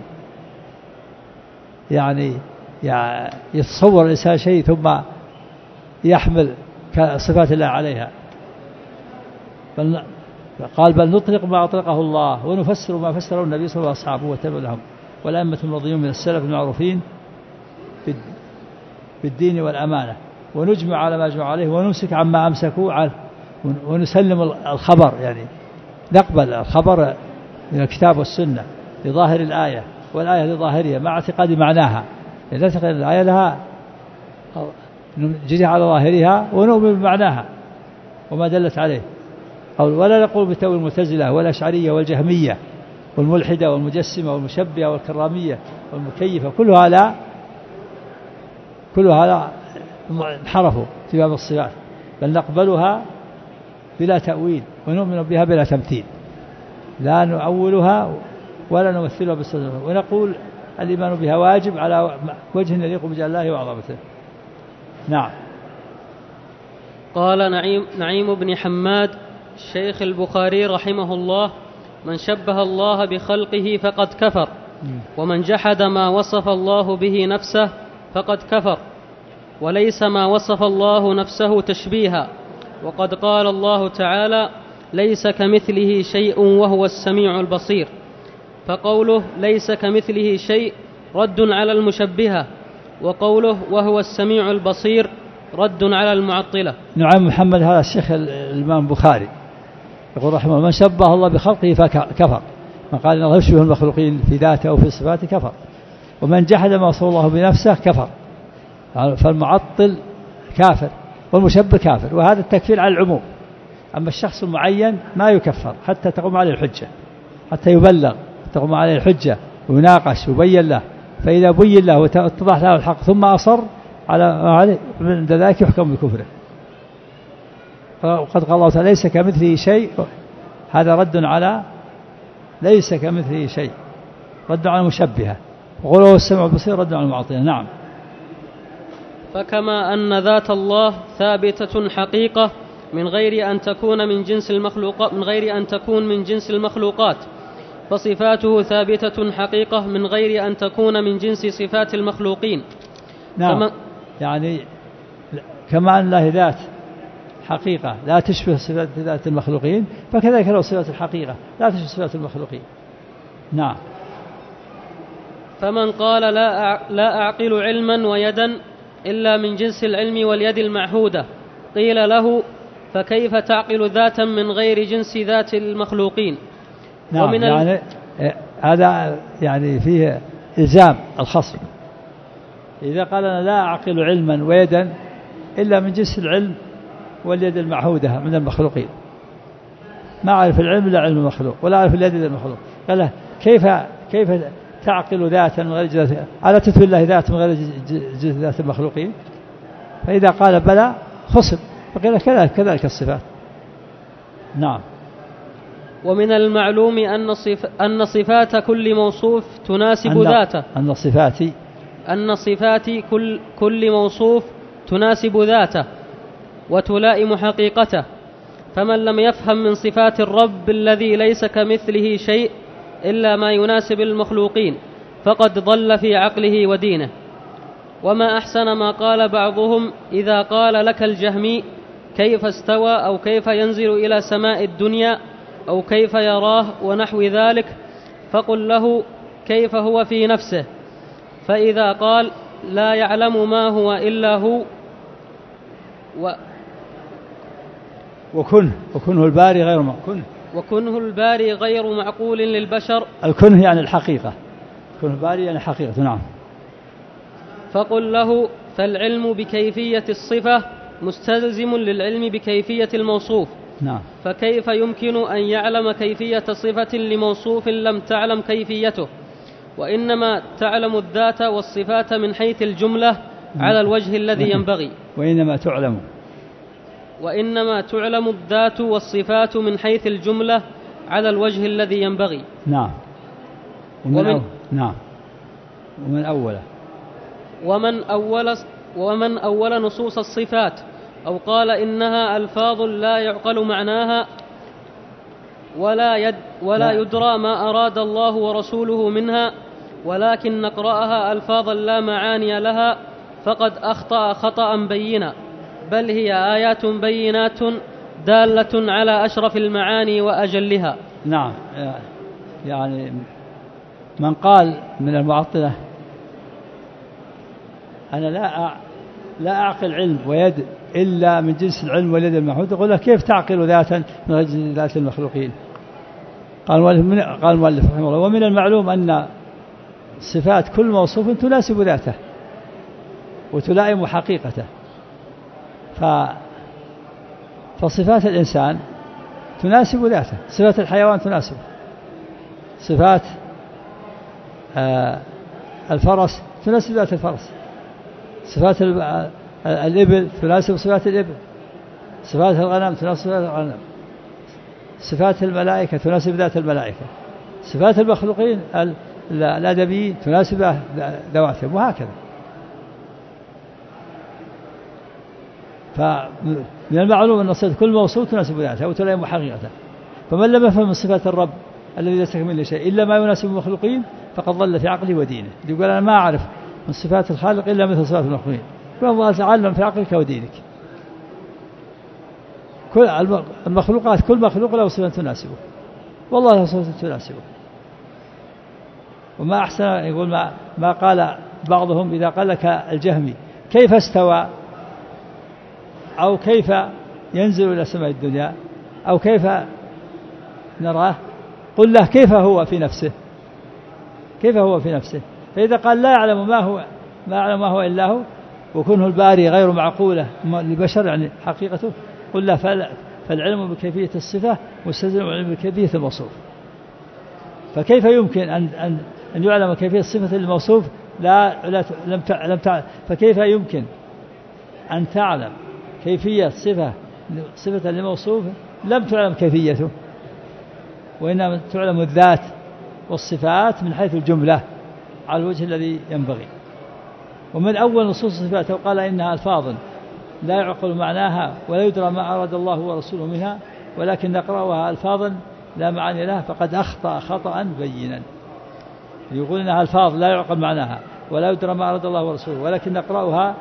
يعني يتصور الإنسان شيء ثم يحمل صفات الله عليها، بل قال بل نطلق ما أطلقه الله ونفسر ما فسره النبي صلى الله عليه وسلم واتبع لهم والأئمة المرضيون من السلف المعروفين بالدين والأمانة، ونجمع على ما أجمع عليه ونمسك عما أمسكوا عنه، ونسلم الخبر، يعني نقبل الخبر من الكتاب والسنة لظاهر الآية والآية لظاهرها مع اعتقاد معناها، إذا اعتقد الآية لها نجريها على ظاهرها ونؤمن بمعناها وما دلت عليه، ولا نقول بتأويل المعتزلة والأشعرية والجهمية والملحدة والمجسمة والمشبهة والكرامية والمكيفة، كلها لا كلها لا انحرفوا في باب الصفات، بل نقبلها بلا تأويل ونؤمن بها بلا تمثيل، لا نؤولها ولا نمثلها بالصفات، ونقول الإيمان بها واجب على وجه يليق بجلال الله وعظمته. نعم. قال نعيم, نعيم بن حماد الشيخ البخاري رحمه الله: من شبه الله بخلقه فقد كفر، ومن جحد ما وصف الله به نفسه فقد كفر، وليس ما وصف الله نفسه تشبيها، وقد قال الله تعالى: ليس كمثله شيء وهو السميع البصير، فقوله ليس كمثله شيء رد على المشبهة، وقوله وهو السميع البصير رد على المعطلة. نعم. محمد هذا الشيخ الإمام البخاري يقول رحمه الله: من شبه الله بخلقه فكفر، من قال إن الله يشبه المخلوقين في ذاته أو في صفاته كفر، ومن جحد ما وصف الله بنفسه كفر، فالمعطل كافر والمشبه كافر، وهذا التكفير على العموم. أما الشخص المعين ما يكفر حتى تقوم عليه الحجة، حتى يبلغ تقوم عليه الحجة ويناقش ويبين له، فإذا بين له واتضح له الحق ثم أصر على عليه عند ذلك يحكم بكفره. وقد قال الله تعالى: ليس كمثله شيء، هذا رد على ليس كمثله شيء، رد على المشبهة، وقوله السميع البصير رد على المعطلة. نعم. فكما أن ذات الله ثابتة حقيقة من غير أن تكون من جنس المخلوقات من غير أن تكون من جنس المخلوقات، فصفاته ثابتة حقيقة من غير أن تكون من جنس صفات المخلوقين. نعم. يعني كما أن الله ذات حقيقة لا تشبه صفات ذات المخلوقين، فكذلك له صفات الحقيقة لا تشبه صفات المخلوقين. نعم. فمن قال لا لا أعقل علما ويدا إلا من جنس العلم واليد المعهودة، قيل له: فكيف تعقل ذاتا من غير جنس ذات المخلوقين؟ نعم. ومن يعني هذا يعني فيه إلزام الخصم، إذا قال أنا لا أعقل علما ويدا إلا من جنس العلم واليد المعهودة من المخلوقين، ما أعرف العلم إلا علم المخلوق ولا أعرف اليد إلا المخلوق، قال له كيف كيف تعقل ذاتا من غير جنس، ألا تثبت الله ذات من غير جنس ذات المخلوقين؟ فإذا قال بلى خصم، فقيل كذلك كذلك الصفات. نعم. ومن المعلوم أن صف أن صفات كل موصوف تناسب أن ذاته أن صفات أن صفات كل كل موصوف تناسب ذاته وتلائم حقيقته، فمن لم يفهم من صفات الرب الذي ليس كمثله شيء إلا ما يناسب المخلوقين فقد ضل في عقله ودينه. وما أحسن ما قال بعضهم إذا قال لك الجهمي: كيف استوى، أو كيف ينزل إلى سماء الدنيا، أو كيف يراه، ونحو ذلك، فقل له: كيف هو في نفسه؟ فإذا قال: لا يعلم ما هو إلا هو و وكنه وكنه الباري غير معقول وكنه الباري غير معقول للبشر. الكنه يعني الحقيقة، كنه الباري يعني حقيقة. نعم. فقل له: فالعلم بكيفية الصفة مستلزم للعلم بكيفية الموصوف. نعم. فكيف يمكن أن يعلم كيفية صفة لموصوف لم تعلم كيفيته؟ وإنما تعلم الذات والصفات من حيث الجملة على الوجه الذي ينبغي. وإنما تعلم وإنما تعلم الذات والصفات من حيث الجملة على الوجه الذي ينبغي. نعم. ومن ومن أو... نعم. ومن أول ومن أول ومن أول نصوص الصفات أو قال إنها ألفاظ لا يعقل معناها ولا يد ولا يدرى ما أراد الله ورسوله منها، ولكن نقرأها ألفاظا لا معاني لها، فقد أخطأ خطأ بينا، بل هي آيات بينات دالة على أشرف المعاني وأجلها. نعم، يعني من قال من المعطلة أنا لا لا أعقل علم ويد إلا من جنس العلم واليد المحمود، يقول له كيف تعقل ذاتا من غير ذات المخلوقين؟ قال قال المؤلف رحمه الله: ومن المعلوم أن صفات كل موصوف تناسب ذاته وتلائم حقيقته، ف فصفات الإنسان تناسب ذاته، صفات الحيوان تناسب، صفات آه الفرس تناسب ذات الفرس، صفات الإبل تناسب صفات الإبل، صفات الغنم تناسب صفات الغنم، صفات الملائكة تناسب ذات الملائكة، صفات المخلوقين الأدبيين تناسب ذواتهم، وهكذا. فمن المعلوم أن صفات كل موصوف تناسب ذاته وتلائم حقيقته، فمن لم يفهم من صفات الرب الذي ليس كمثله شيء إلا ما يناسب المخلوقين فقد ضل في عقله ودينه. يقول أنا ما أعرف من صفات الخالق إلا مثل صفات المخلوقين، فالله تعلم في عقلك ودينك. كل المخلوقات كل مخلوق له صفة تناسبه، والله له صفة تناسبه. وما أحسن يقول ما, ما قال بعضهم إذا قال لك الجهمي كيف استوى أو كيف ينزل إلى سماء الدنيا أو كيف نراه، قل له كيف هو في نفسه، كيف هو في نفسه. فإذا قال لا يعلم ما هو ما يعلم ما هو إلا هو وكونه الباري غير معقولة لبشر يعني حقيقته، قل له فالعلم بكيفية الصفة مستلزم العلم بكيفية الموصوف. فكيف يمكن أن أن أن يعلم كيفية الصفة الموصوف لا لا لم لم تعلم، فكيف يمكن أن تعلم كيفية صفة صفة الموصوف لم تعلم كيفيته، وإنما تعلم الذات والصفات من حيث الجملة على الوجه الذي ينبغي. ومن أول نصوص صفاته قال إنها ألفاظ لا يعقل معناها ولا يدرى ما أراد الله ورسوله منها ولكن نقرأها ألفاظا لا معاني لها فقد أخطأ خطأ بينا. يقول إنها ألفاظ لا يعقل معناها ولا يدرى ما أراد الله ورسوله ولكن نقرأها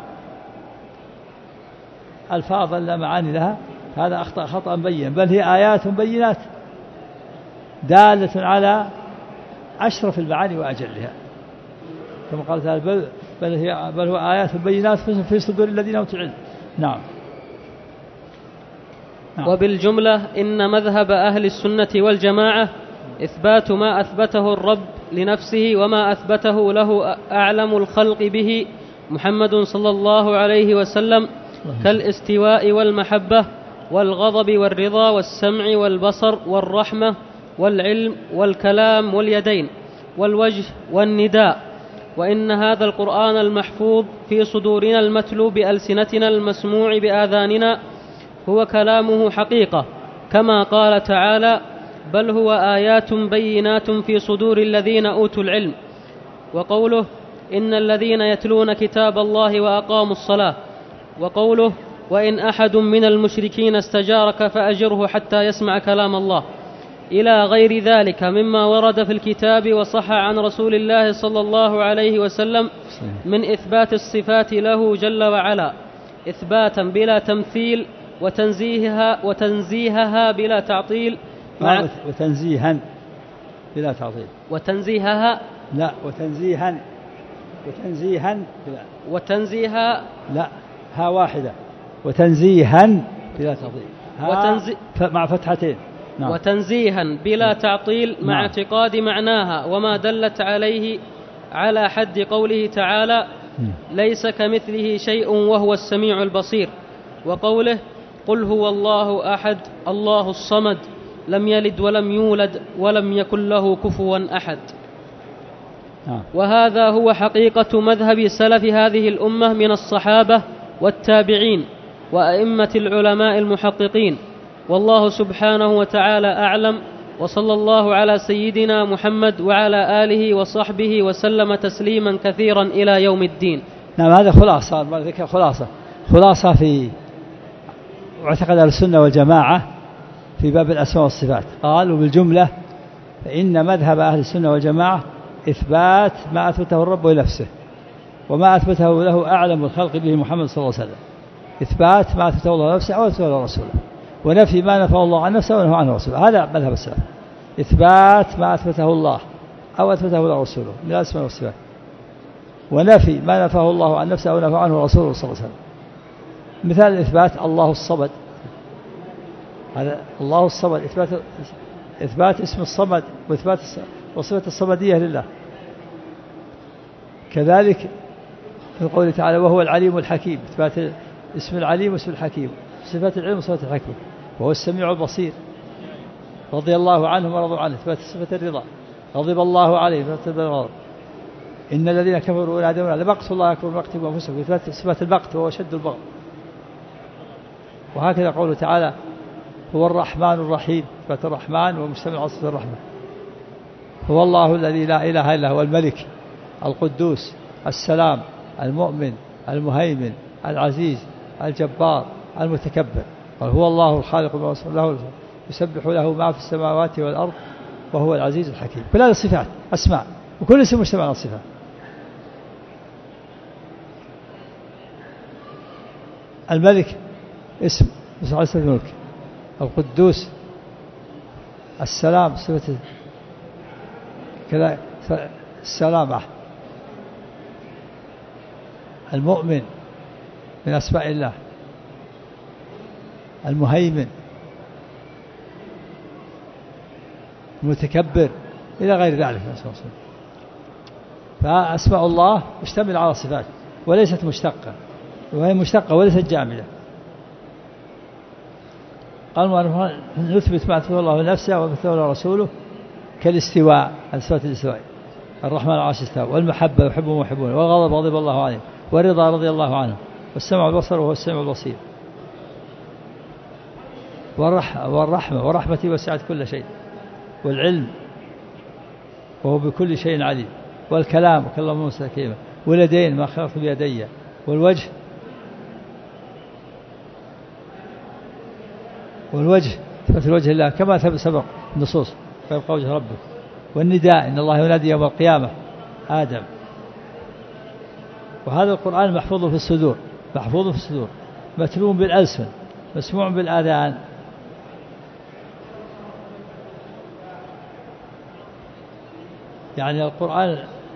ألفاظا لا معاني لها، هذا أخطأ خطأ بينا، بل هي آيات بينات دالة على أشرف المعاني وأجلها، كما قال تعالى بل, بل, هي بل هو آيات بينات في صدور الذين أوتوا العلم. نعم. نعم. وبالجملة إن مذهب أهل السنة والجماعة إثبات ما أثبته الرب لنفسه وما أثبته له أعلم الخلق به محمد صلى الله عليه وسلم كالاستواء والمحبة والغضب والرضا والسمع والبصر والرحمة والعلم والكلام واليدين والوجه والنداء. وإن هذا القرآن المحفوظ في صدورنا المتلو بألسنتنا المسموع بآذاننا هو كلامه حقيقة، كما قال تعالى بل هو آيات بينات في صدور الذين أوتوا العلم. وقوله إن الذين يتلون كتاب الله وأقاموا الصلاة. وقوله وإن أحد من المشركين استجارك فأجره حتى يسمع كلام الله، إلى غير ذلك مما ورد في الكتاب وصح عن رسول الله صلى الله عليه وسلم من إثبات الصفات له جل وعلا إثباتا بلا تمثيل وتنزيهها وتنزيهها بلا تعطيل مع وتنزيها بلا تعطيل وتنزيهها لا وتنزيها وتنزيها لا وتنزيها لا ها واحدة وتنزيها بلا تعطيل وتنزي مع فتحتين. نعم. وتنزيها بلا تعطيل مع نعم. اعتقاد معناها وما دلت عليه على حد قوله تعالى ليس كمثله شيء وهو السميع البصير. وقوله قل هو الله أحد الله الصمد لم يلد ولم يولد ولم يكن له كفوا أحد. نعم. وهذا هو حقيقة مذهب سلف هذه الأمة من الصحابة والتابعين وأئمة العلماء المحققين، والله سبحانه وتعالى أعلم، وصلى الله على سيدنا محمد وعلى آله وصحبه وسلم تسليما كثيرا إلى يوم الدين. نعم. هذا خلاصة ذكر خلاصة خلاصة في اعتقد السنة والجماعة في باب الأسماء والصفات. قالوا بالجملة فإن مذهب أهل السنة والجماعة إثبات ما أثبته الرب لنفسه وما أثبته له أعلم الخلق به محمد صلى الله عليه وسلم، إثبات ما أثبته الله لنفسه أو أثبته له رسوله، ونفي ما نفاه الله عن نفسه ونفاه عنه رسوله. هذا مذهب السلف، إثبات ما أثبته الله أو أثبته رسوله من الأسماء والصفات، ونفي ما نفاه الله عن نفسه ونفاه عنه رسوله صلى الله عليه وسلم. مثال الإثبات الله الصمد، هذا الله الصمد إثبات إثبات اسم الصمد وإثبات وصفة الصمدية لله. كذلك في قوله تعالى وهو العليم الحكيم، إثبات اسم العليم واسم الحكيم، صفات العلم وصفات الحكمة، وهو السميع البصير. رضي الله عنهم ورضوا عنه، إثبات صفة الرضا. غضب الله عليهم، إثبات الغضب. إن الذين كفروا ينادون لمقت الله أكبر من مقتهم أنفسهم، إثبات صفات المقت وهو شد البغض. وهكذا قوله تعالى هو الرحمن الرحيم، إثبات الرحمن ومجتمع على صفة الرحمة. هو الله الذي لا إله إلا هو الملك القدوس السلام المؤمن المهيمن العزيز الجبار المتكبر. هو الله الخالق له يسبح له ما في السماوات والأرض وهو العزيز الحكيم. كل هذه الصفات أسماء، وكل اسم مجتمع على الصفات. الملك اسم على صفة الملك، القدوس السلام صفة كذا السلامة، المؤمن من أسماء الله، المهيمن المتكبر إلى غير ذلك. فأسماء الله مشتمل على صفات وليست مشتقة، وهي مشتقة وليست جامدة. قال نثبت ما أثبته الله لنفسه وأثبته له رسوله كالاستواء، صفات الاستواء، الرحمن على العرش استوى، والمحبة يحبهم ويحبونه، والغضب غضب الله عليه، والرضا رضي الله عنه، والسمع والبصر وهو السميع البصير، والرحمة ورحمتي وسعت كل شيء، والعلم وهو بكل شيء عليم، والكلام وكلم موسى تكليما، واليدين ما خلقت بيدي، والوجه والوجه ثبت الوجه الله كما ثبت سبق النصوص فيبقى وجه ربك، والنداء إن الله ينادي يوم القيامة آدم. وهذا القرآن محفوظ في الصدور، محفوظ في الصدور، متلو بالألسن، مسموع بالآذان. يعني القرآن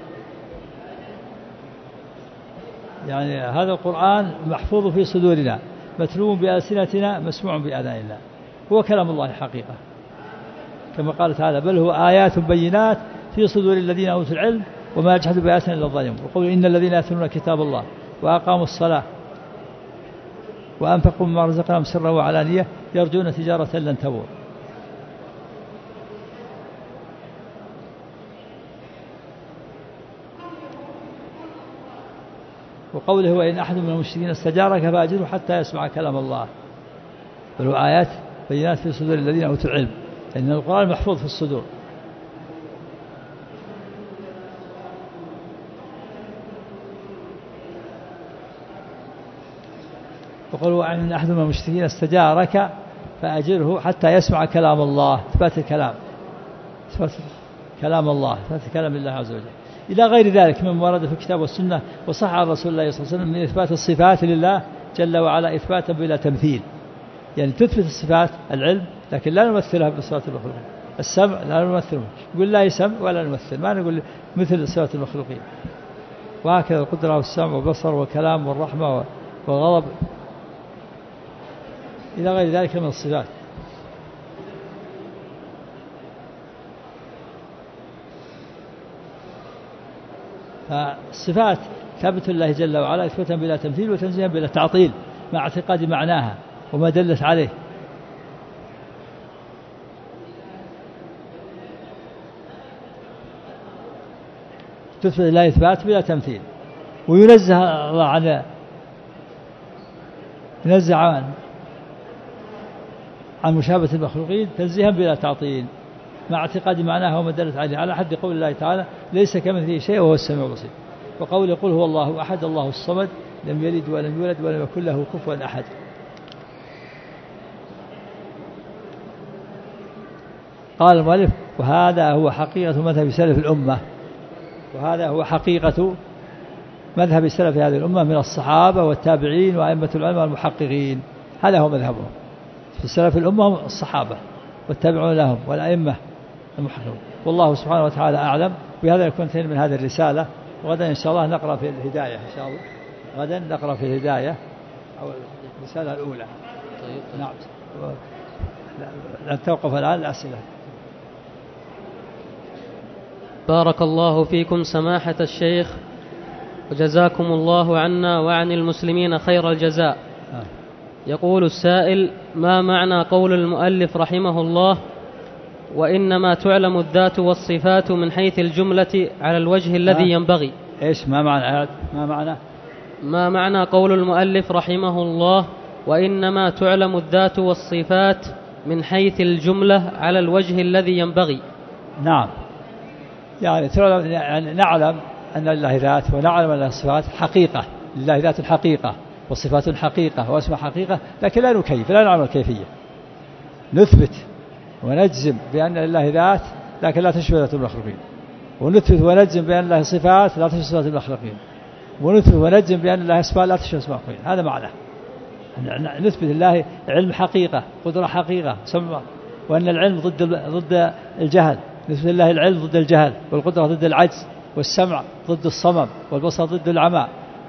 يعني هذا القرآن محفوظ في صدورنا، متلو بألسنتنا، مسموع بآذاننا، هو كلام الله حقيقة كما قال تعالى بل هو آيات بينات في صدور الذين أوتوا العلم وما يجحد بآياتنا إلا الظالمون. وقول إن الذين يتلون كتاب الله وأقاموا الصلاة وأنفقوا مما رزقناهم سرا وعلانية يرجون تجارة لن تبور. وقوله وإن أحد من المشركين استجارك فأجره حتى يسمع كلام الله، بل هو آيات بينات في صدور الذين أوتوا العلم، لأن القرآن محفوظ في الصدور. وقالوا أن أحد من المشركين استجارك فأجره حتى يسمع كلام الله، إثبات الكلام، إثبات كلام الله، إثبات كلام الله عز وجل، إلى غير ذلك مما ورد في الكتاب والسنة وصح عن رسول الله صلى الله عليه وسلم من إثبات الصفات لله جل وعلا إثباتا بلا تمثيل. يعني تثبت الصفات العلم لكن لا نمثلها بصفات المخلوقين، السمع لا نمثله، نقول لا يسمع ولا نمثل، ما نقول مثل صفات المخلوقين. وهكذا القدرة والسمع والبصر والكلام والرحمة والغضب إلى غير ذلك من الصفات. فالصفات ثابت الله جل وعلا إثباتا بلا تمثيل وتنزيها بلا تعطيل مع اعتقاد معناها وما دلت عليه. تثبت الله إثبات بلا تمثيل، وينزه الله عن ينزه عن عن مشابهة المخلوقين تنزيها بلا تعطيل مع اعتقاد معناها وما دلت عليه، على حد قول الله تعالى ليس كمثله شيء وهو السميع البصير. وقول يقول هو الله أحد الله الصمد لم يلد ولم يولد ولم يكن له كفوا أحد. قال المؤلف وهذا هو حقيقة مذهب سلف الأمة، وهذا هو حقيقة مذهب سلف هذه الأمة من الصحابة والتابعين وأئمة العلماء والمحققين، هذا هو مذهبهم. في سلف الأمة الصحابة والتابعون لهم والأئمة المحققون. والله سبحانه وتعالى أعلم. بهذا يكون انتهينا من هذه الرسالة، وغدا إن شاء الله نقرأ في الهداية إن شاء الله. غدا نقرأ في الهداية أو الرسالة الأولى. طيب. نعم. لن توقف الآن الأسئلة. بارك الله فيكم سماحة الشيخ، وجزاكم الله عنا وعن المسلمين خير الجزاء. يقول السائل: ما معنى قول المؤلف رحمه الله: وإنما تعلم الذات والصفات من حيث الجملة على الوجه الذي ينبغي؟ إيش ما معنى ما معنى ما معنى قول المؤلف رحمه الله: وإنما تعلم الذات والصفات من حيث الجملة على الوجه الذي ينبغي؟ نعم، يعني تعلم يعني نعلم أن لله ذات، ونعلم أن الصفات حقيقة، لله ذات الحقيقة والصفات الحقيقة واسمها حقيقة، لكن لا نكيف، لا نعلم الكيفية. نثبت ونجزم بأن لله ذات لكن لا تشبه ذات المخلوقين، ونثبت ونجزم بأن له صفات لا تشبه صفات المخلوقين، ونثبت ونجزم بأن له أسماء لا تشبه أسماء المخلوقين. هذا معناه نثبت لله علم حقيقة، قدرة حقيقة، سمع، وأن العلم ضد ضد الجهل، نثبت لله العلم ضد الجهل، والقدرة ضد العجز، والسمع ضد الصمم، والبصر ضد العمى،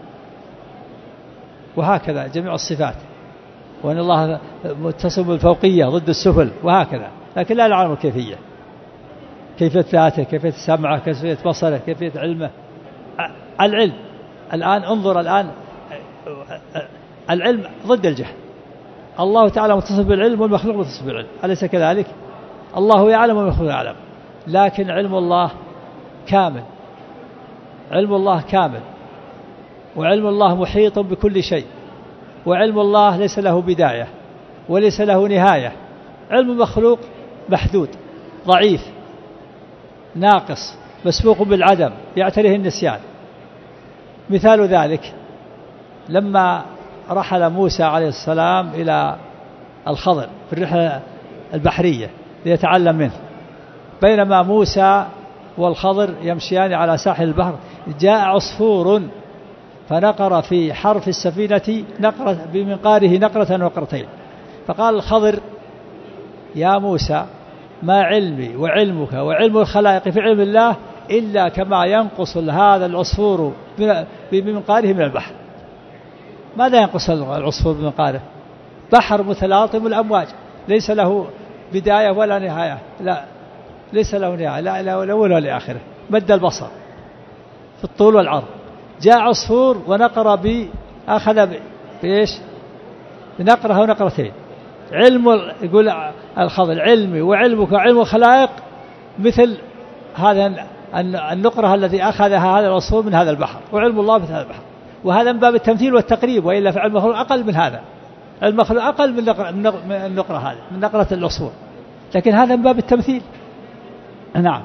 وهكذا جميع الصفات. وأن الله متصف بالفوقية ضد السفل، وهكذا. لكن لا نعلم الكيفية، كيفية ذاته، كيفية سمعه، كيفية بصره، كيفية علمه. العلم الآن انظر الآن، العلم ضد الجهل. الله تعالى متصف بالعلم والمخلوق متصف بالعلم، أليس كذلك؟ الله يعلم والمخلوق يعلم، لكن علم الله كامل، علم الله كامل، وعلم الله محيط بكل شيء، وعلم الله ليس له بداية وليس له نهاية. علم المخلوق محدود، ضعيف، ناقص، مسبوق بالعدم، يعتريه النسيان. مثال ذلك لما رحل موسى عليه السلام إلى الخضر في الرحلة البحرية ليتعلم منه، بينما موسى والخضر يمشيان على ساحل البحر جاء عصفور فنقر في حرف السفينة نقرة بمنقاره نقرة نقرتين، فقال الخضر: يا موسى، ما علمي وعلمك وعلم الخلائق في علم الله إلا كما ينقص هذا العصفور بمنقاره من البحر. ماذا ينقص العصفور بمنقاره؟ بحر متلاطم الأمواج، ليس له بداية ولا نهاية، لا ليس له نهاية، لا لا ولا ولا آخره، مد البصر في الطول والعرض. جاء عصفور ونقر ب أخذ بإيش؟ بنقرة ونقرتين. علم يقول الخضر: علمي وعلمك وعلم الخلائق مثل هذا النقرة الذي أخذها هذا العصفور من هذا البحر، وعلم الله مثل هذا البحر. وهذا من باب التمثيل والتقريب، وإلا فعلم المخلوق أقل من هذا، المخلوق أقل من النقرة هذه، من نقرة العصفور، لكن هذا من باب التمثيل. نعم.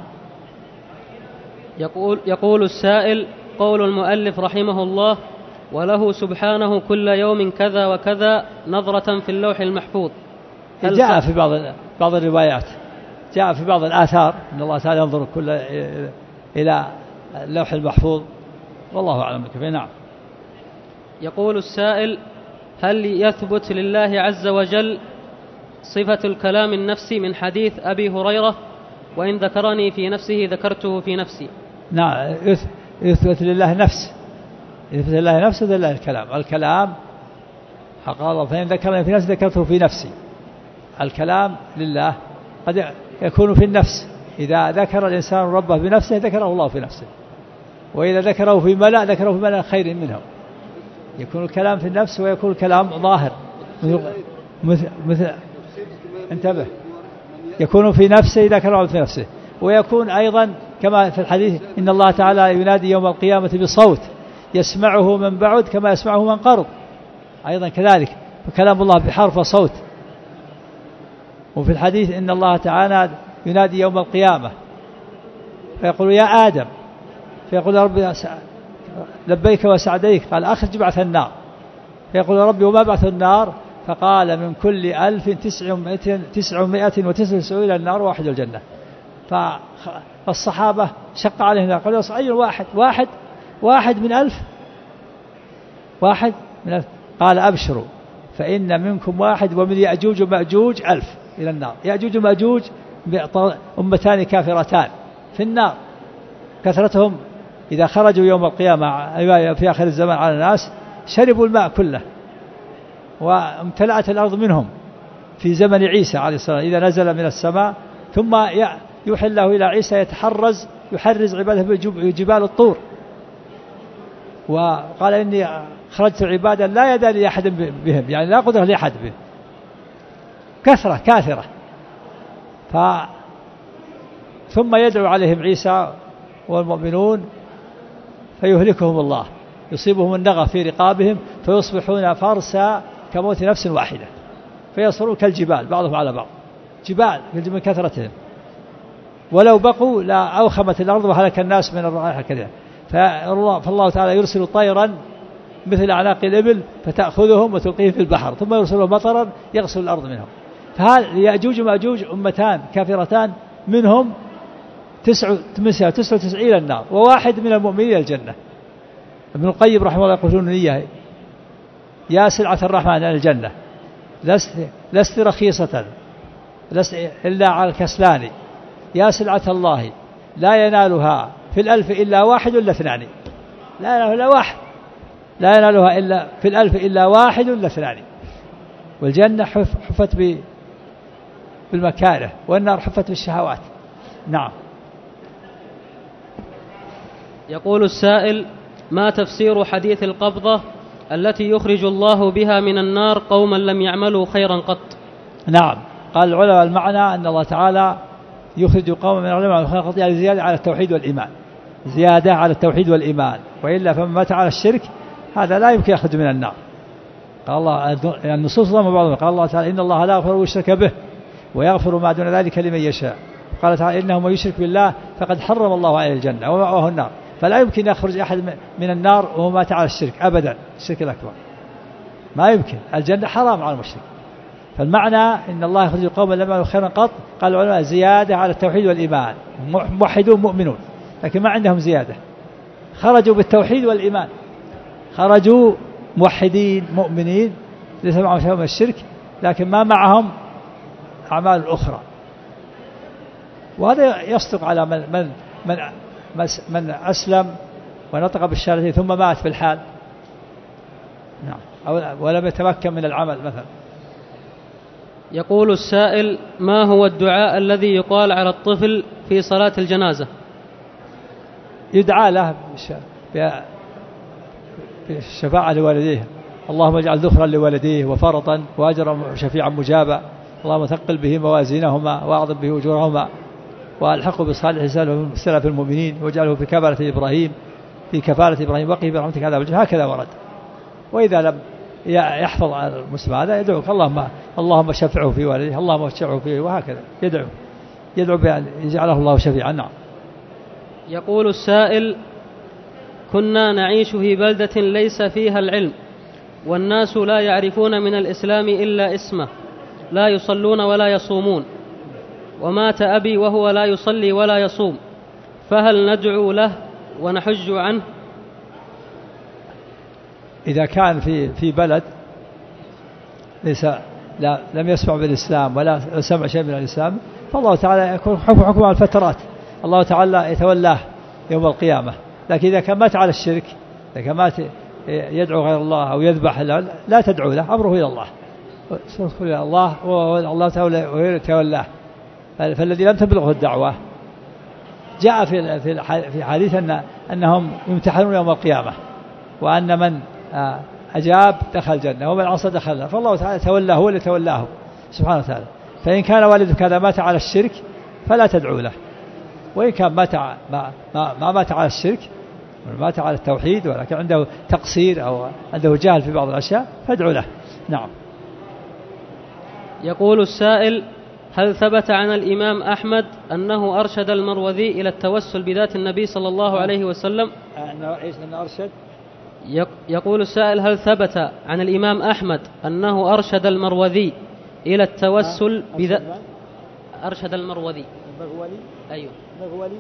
يقول يقول السائل: قول المؤلف رحمه الله: وله سبحانه كل يوم كذا وكذا نظرة في اللوح المحفوظ، جاء في بعض بعض الروايات، جاء في بعض الآثار أن الله تعالى ينظر كل إلى اللوح المحفوظ، والله أعلم كيف. نعم. يقول السائل: هل يثبت لله عز وجل صفة الكلام النفسي من حديث أبي هريرة: وإن ذكرني في نفسه ذكرته في نفسي؟ نعم، يثبت لله نفس، يثبت لله نفس لله الكلام. الكلام قال الله: فإن ذكرني في نفسي ذكرته في نفسي. الكلام لله قد يكون في النفس، إذا ذكر الإنسان ربه بنفسه ذكره الله في نفسه، وإذا ذكره في ملأ ذكره في ملأ خير منه. يكون الكلام في النفس ويكون الكلام ظاهر، مثل, مثل انتبه، يكون في نفسه إذا ذكره في نفسه، ويكون أيضا كما في الحديث: إن الله تعالى ينادي يوم القيامة بصوت يسمعه من بعد كما يسمعه من قرب. أيضا كذلك فكلام الله بحرف وصوت. وفي الحديث: إن الله تعالى ينادي يوم القيامة فيقول: يا آدم، فيقول: ربي لبيك وسعديك، قال: أخرج بعث النار. فيقول: ربي وما بعث النار؟ فقال: من كل ألف تسعمائة وتسعة وتسعين النار واحد الجنة. فالصحابة شق عليهم، قالوا: أي واحد واحد واحد من ألف، واحد من ألف. قال: أبشروا، فإن منكم واحد ومن يأجوج ومأجوج ألف إلى النار. يأجوج ومأجوج أمتان كافرتان في النار، كثرتهم إذا خرجوا يوم القيامة في آخر الزمان على الناس شربوا الماء كله وامتلأت الأرض منهم في زمن عيسى عليه الصلاة والسلام إذا نزل من السماء، ثم يوحي الله إلى عيسى يتحرز يحرز عباده بجبال الطور، وقال إني خرجت عبادا لا يدان لأحد بهم، يعني لا قدرة لأحد بهم، كثرة كاثرة. ف ثم يدعو عليهم عيسى والمؤمنون فيهلكهم الله، يصيبهم النغى في رقابهم فيصبحون فرسا كموت نفس واحدة، فيصيرون كالجبال بعضهم على بعض، جبال من كثرتهم، ولو بقوا لا أوخمت الأرض وهلك الناس من الرائحة كذا. فالله تعالى يرسل طيرا مثل أعناق الإبل فتأخذهم وتلقيهم في البحر، ثم يرسل مطرا يغسل الأرض منهم. فهل يأجوج ومأجوج أمتان كافرتان منهم تسعة تسعة وتسعين النار وواحد من المؤمنين الجنة. ابن القيم رحمه الله يقولون إياه يا سلعة الرحمن الجنة لست, لست رخيصة لست إلا على الكسلان، يا سلعة الله لا ينالها في الألف إلا واحد ولا اثنان، لا ينالها إلا واحد، لا ينالها إلا في الألف إلا واحد ولا اثنان. والجنة حفت بالمكاره والنار حفت بالشهوات. نعم. يقول السائل: ما تفسير حديث القبضة التي يخرج الله بها من النار قوما لم يعملوا خيرا قط؟ نعم، قال العلماء المعنى أن الله تعالى يخرج قوما من العلماء خيرا قط، يعني زيادة على التوحيد والإيمان، زيادة على التوحيد والإيمان، وإلا فمن مات على الشرك هذا لا يمكن يخرج من النار. قال الله يعني النصوص ضم بعضهم، قال الله تعالى إن الله لا يغفر ويشرك به ويغفر ما دون ذلك لمن يشاء. قال تعالى إنه من يشرك بالله فقد حرم الله عليه الجنة ومأواه النار. فلا يمكن يخرج أحد من النار وهو مات على الشرك أبدا، الشرك الأكبر ما يمكن، الجنة حرام على المشرك. فالمعنى إن الله يخرج قوما لم يعملوا خيرا قط، قال العلماء زيادة على التوحيد والإيمان، موحدون مؤمنون لكن ما عندهم زيادة، خرجوا بالتوحيد والإيمان، خرجوا موحدين مؤمنين ليس معهم شيء من الشرك لكن ما معهم أعمال أخرى. وهذا يصدق على من من من, من أسلم ونطق بالشهادتين ثم مات في الحال، نعم، ولم يتمكن من العمل مثلا. يقول السائل: ما هو الدعاء الذي يقال على الطفل في صلاة الجنازة؟ يدعى له بالشفاعة لوالديه، اللهم اجعل ذخرا لوالديه وفرطا وأجرا شفيعا مجابا، اللهم ثقل به موازينهما وأعظم به أجورهما وألحقه بصالح سلف المؤمنين واجعله في كفالة إبراهيم في كفالة إبراهيم وقه برحمتك عذاب الجحيم. هكذا ورد. وإذا لم يحفظ المسلم هذا يدعو اللهم اللهم شفعه في والديه، اللهم شفعه فيه، وهكذا يدعو يدعو بأن يجعله الله شفيعا. نعم. يقول السائل: كنا نعيش في بلدة ليس فيها العلم والناس لا يعرفون من الإسلام إلا اسمه، لا يصلون ولا يصومون، ومات أبي وهو لا يصلي ولا يصوم، فهل ندعو له ونحج عنه؟ إذا كان في في بلد ليس لا لم يسمع بالإسلام ولا سمع شيء من الإسلام فالله تعالى يكون حكم حكم على الفترات، الله تعالى يتولاه يوم القيامة. لكن إذا كان مات على الشرك، إذا كان مات يدعو غير الله أو يذبح لا تدعو له، أمره إلى الله، إلى الله والله تعالى يتولاه. فالذي لم تبلغه الدعوة جاء في في حديث أن أنهم يمتحنون يوم القيامة، وأن من أجاب دخل الجنة ومن عصى دخل النار، فالله تعالى تولاه، هو اللي تولاه سبحانه وتعالى. فإن كان والدك هذا مات على الشرك فلا تدعو له، وإن كان مات ما, ما, ما مات على الشرك مات على التوحيد ولكن عنده تقصير أو عنده جهل في بعض الأشياء فادعو له. نعم. يقول السائل: هل ثبت عن الإمام أحمد أنه أرشد المروذي إلى التوسل بذات النبي صلى الله عليه وسلم؟ أنه أرشد؟ يقول السائل: هل ثبت عن الإمام أحمد أنه أرشد المروذي إلى التوسل بذات أرشد المروذي المروذي أيوه المروذي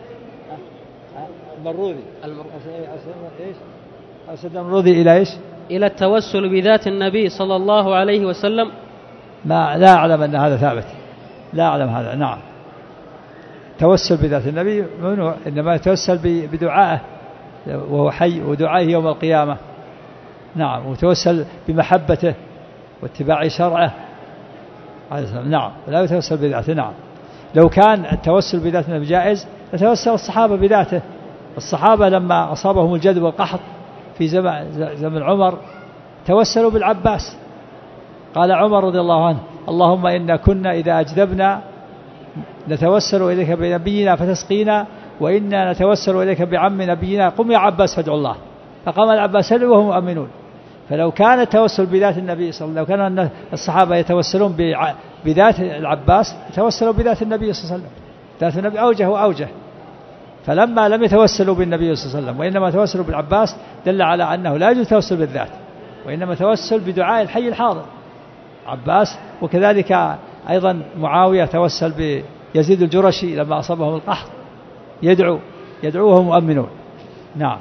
المروذي المروذي إيش أرشد المروذي إلى إيش؟ إلى التوسل بذات النبي صلى الله عليه وسلم؟ ما لا أعلم أن هذا ثابت، لا أعلم هذا. نعم، توسل بذات النبي ممنوع، إنما يتوسل بدعائه وهو حي، ودعائه يوم القيامة. نعم، وتوسل بمحبته واتباع شرعه. نعم، لا يتوسل بذاته. نعم، لو كان التوسل بذات النبي جائز لتوسل الصحابة بذاته. الصحابة لما أصابهم الجد والقحط في زمن عمر توسلوا بالعباس. قال عمر رضي الله عنه: اللهم إنا كنا إذا أجدبنا نتوسل إليك بنبينا فتسقينا، وإنا نتوسل إليك بعم نبينا، قم يا عباس فادعو الله. فقام العباس وهم مؤمنون. فلو كان التوسل بذات النبي صلى الله عليه وسلم، لو كان الصحابة يتوسلون بذات العباس يتوسلوا بذات النبي صلى الله عليه وسلم. ذات النبي أوجه وأوجه. فلما لم يتوسلوا بالنبي صلى الله عليه وسلم وإنما توسلوا بالعباس دل على أنه لا يجوز التوسل بالذات، وإنما توسل بدعاء الحي الحاضر عباس. وكذلك أيضا معاوية توسل بيزيد الجرشي لما أصابهم القحط، يدعو يدعوهم مؤمنون. نعم.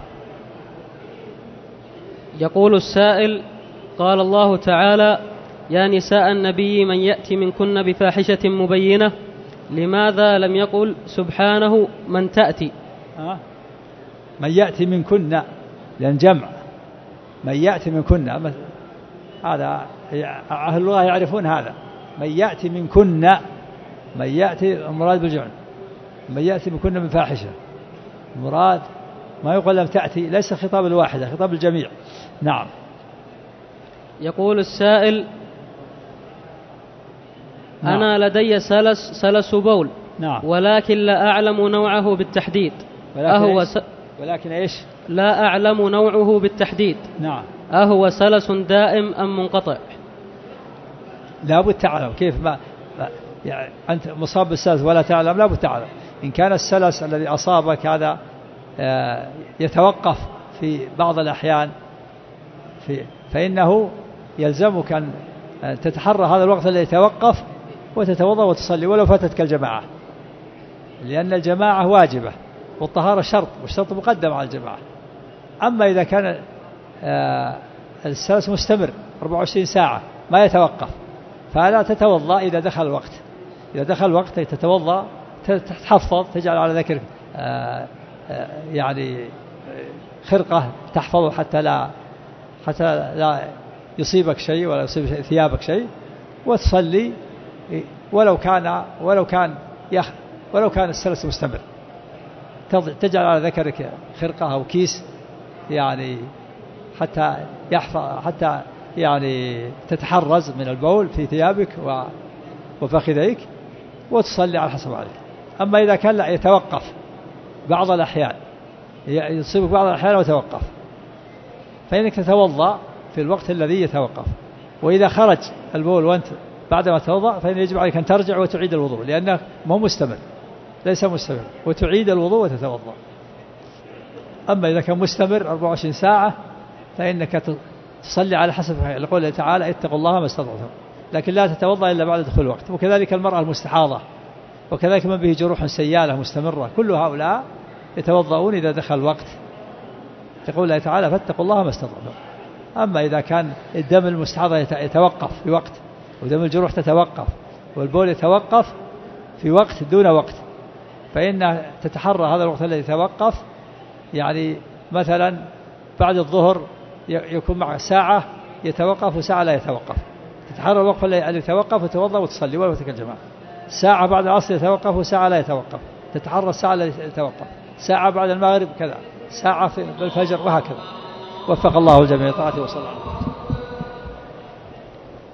يقول السائل: قال الله تعالى: يا نساء النبي من يأتي منكن بفاحشة مبينة، لماذا لم يقل سبحانه من تأتي؟ أه؟ من يأتي منكن، لأن جمع من يأتي منكن، هذا أهل الله يعرفون هذا. من يأتي منكن، من يأتي المراد بالجمع، من يأتي منكن من فاحشة مراد، ما يقول لم تأتي، ليس خطاب الواحدة، خطاب الجميع. نعم. يقول السائل: نعم. أنا لدي سلس, سلس بول. نعم. ولكن لا أعلم نوعه بالتحديد. ولكن أهو إيش؟ س... ولكن إيش؟ لا أعلم نوعه بالتحديد. نعم. أهو سلس دائم أم منقطع؟ لا بد تعلم كيف. ما يعني أنت مصاب بالسلس ولا تعلم، لا بد تعلم. إن كان السلس الذي أصابك هذا يتوقف في بعض الأحيان في فإنه يلزمك أن تتحرى هذا الوقت الذي يتوقف وتتوضأ وتصلي ولو فاتتك الجماعة، لأن الجماعة واجبة والطهارة شرط، والشرط مقدم على الجماعة. أما إذا كان السلس مستمر أربعة وعشرين ساعة ما يتوقف، فلا تتوضأ إذا دخل الوقت. إذا دخل الوقت تتوضأ، تحفظ، تجعل على ذكر يعني خرقة تحفظه حتى لا حتى لا يصيبك شيء ولا يصيب ثيابك شيء، وتصلي ولو كان ولو كان يخ ولو كان السلس مستمر. تجعل على ذكرك خرقة أو كيس يعني حتى يحفظ حتى يعني تتحرز من البول في ثيابك وفخذيك، وتصلي على حسب عليك. أما إذا كان لا يتوقف بعض الأحيان، يصيبك بعض الأحيان وتوقف، فإنك تتوضأ في الوقت الذي يتوقف. وإذا خرج البول وأنت بعدما تتوضأ فإن يجب عليك أن ترجع وتعيد الوضوء، لأنه ما مستمر، ليس مستمر، وتعيد الوضوء وتتوضأ. أما إذا كان مستمر أربعة وعشرين ساعة فإنك تصلي على حسب قوله تعالى: اتقوا الله ما استطعتم، لكن لا تتوضأ إلا بعد دخول الوقت. وكذلك المرأة المستحاضة، وكذلك من به جروح سيالة مستمرة، كل هؤلاء يتوضؤون إذا دخل الوقت، تقول الله تعالى: فاتقوا الله ما استطعتم. أما إذا كان الدم المستحاضة يتوقف في وقت، ودم الجروح تتوقف، والبول يتوقف في وقت دون وقت، فإن تتحرى هذا الوقت الذي يتوقف. يعني مثلا بعد الظهر يكون مع ساعة يتوقف وساعة لا يتوقف، تتحرى الوقت الذي يتوقف وتوضأ وتصلي ولو تلك الجماعة. ساعة بعد العصر يتوقف وساعة لا يتوقف، تتحرى الساعة التي يتوقف. ساعة بعد المغرب كذا، ساعة في الفجر، وهكذا. وفق الله الجميع طاعته وصلى الله عليه وسلم.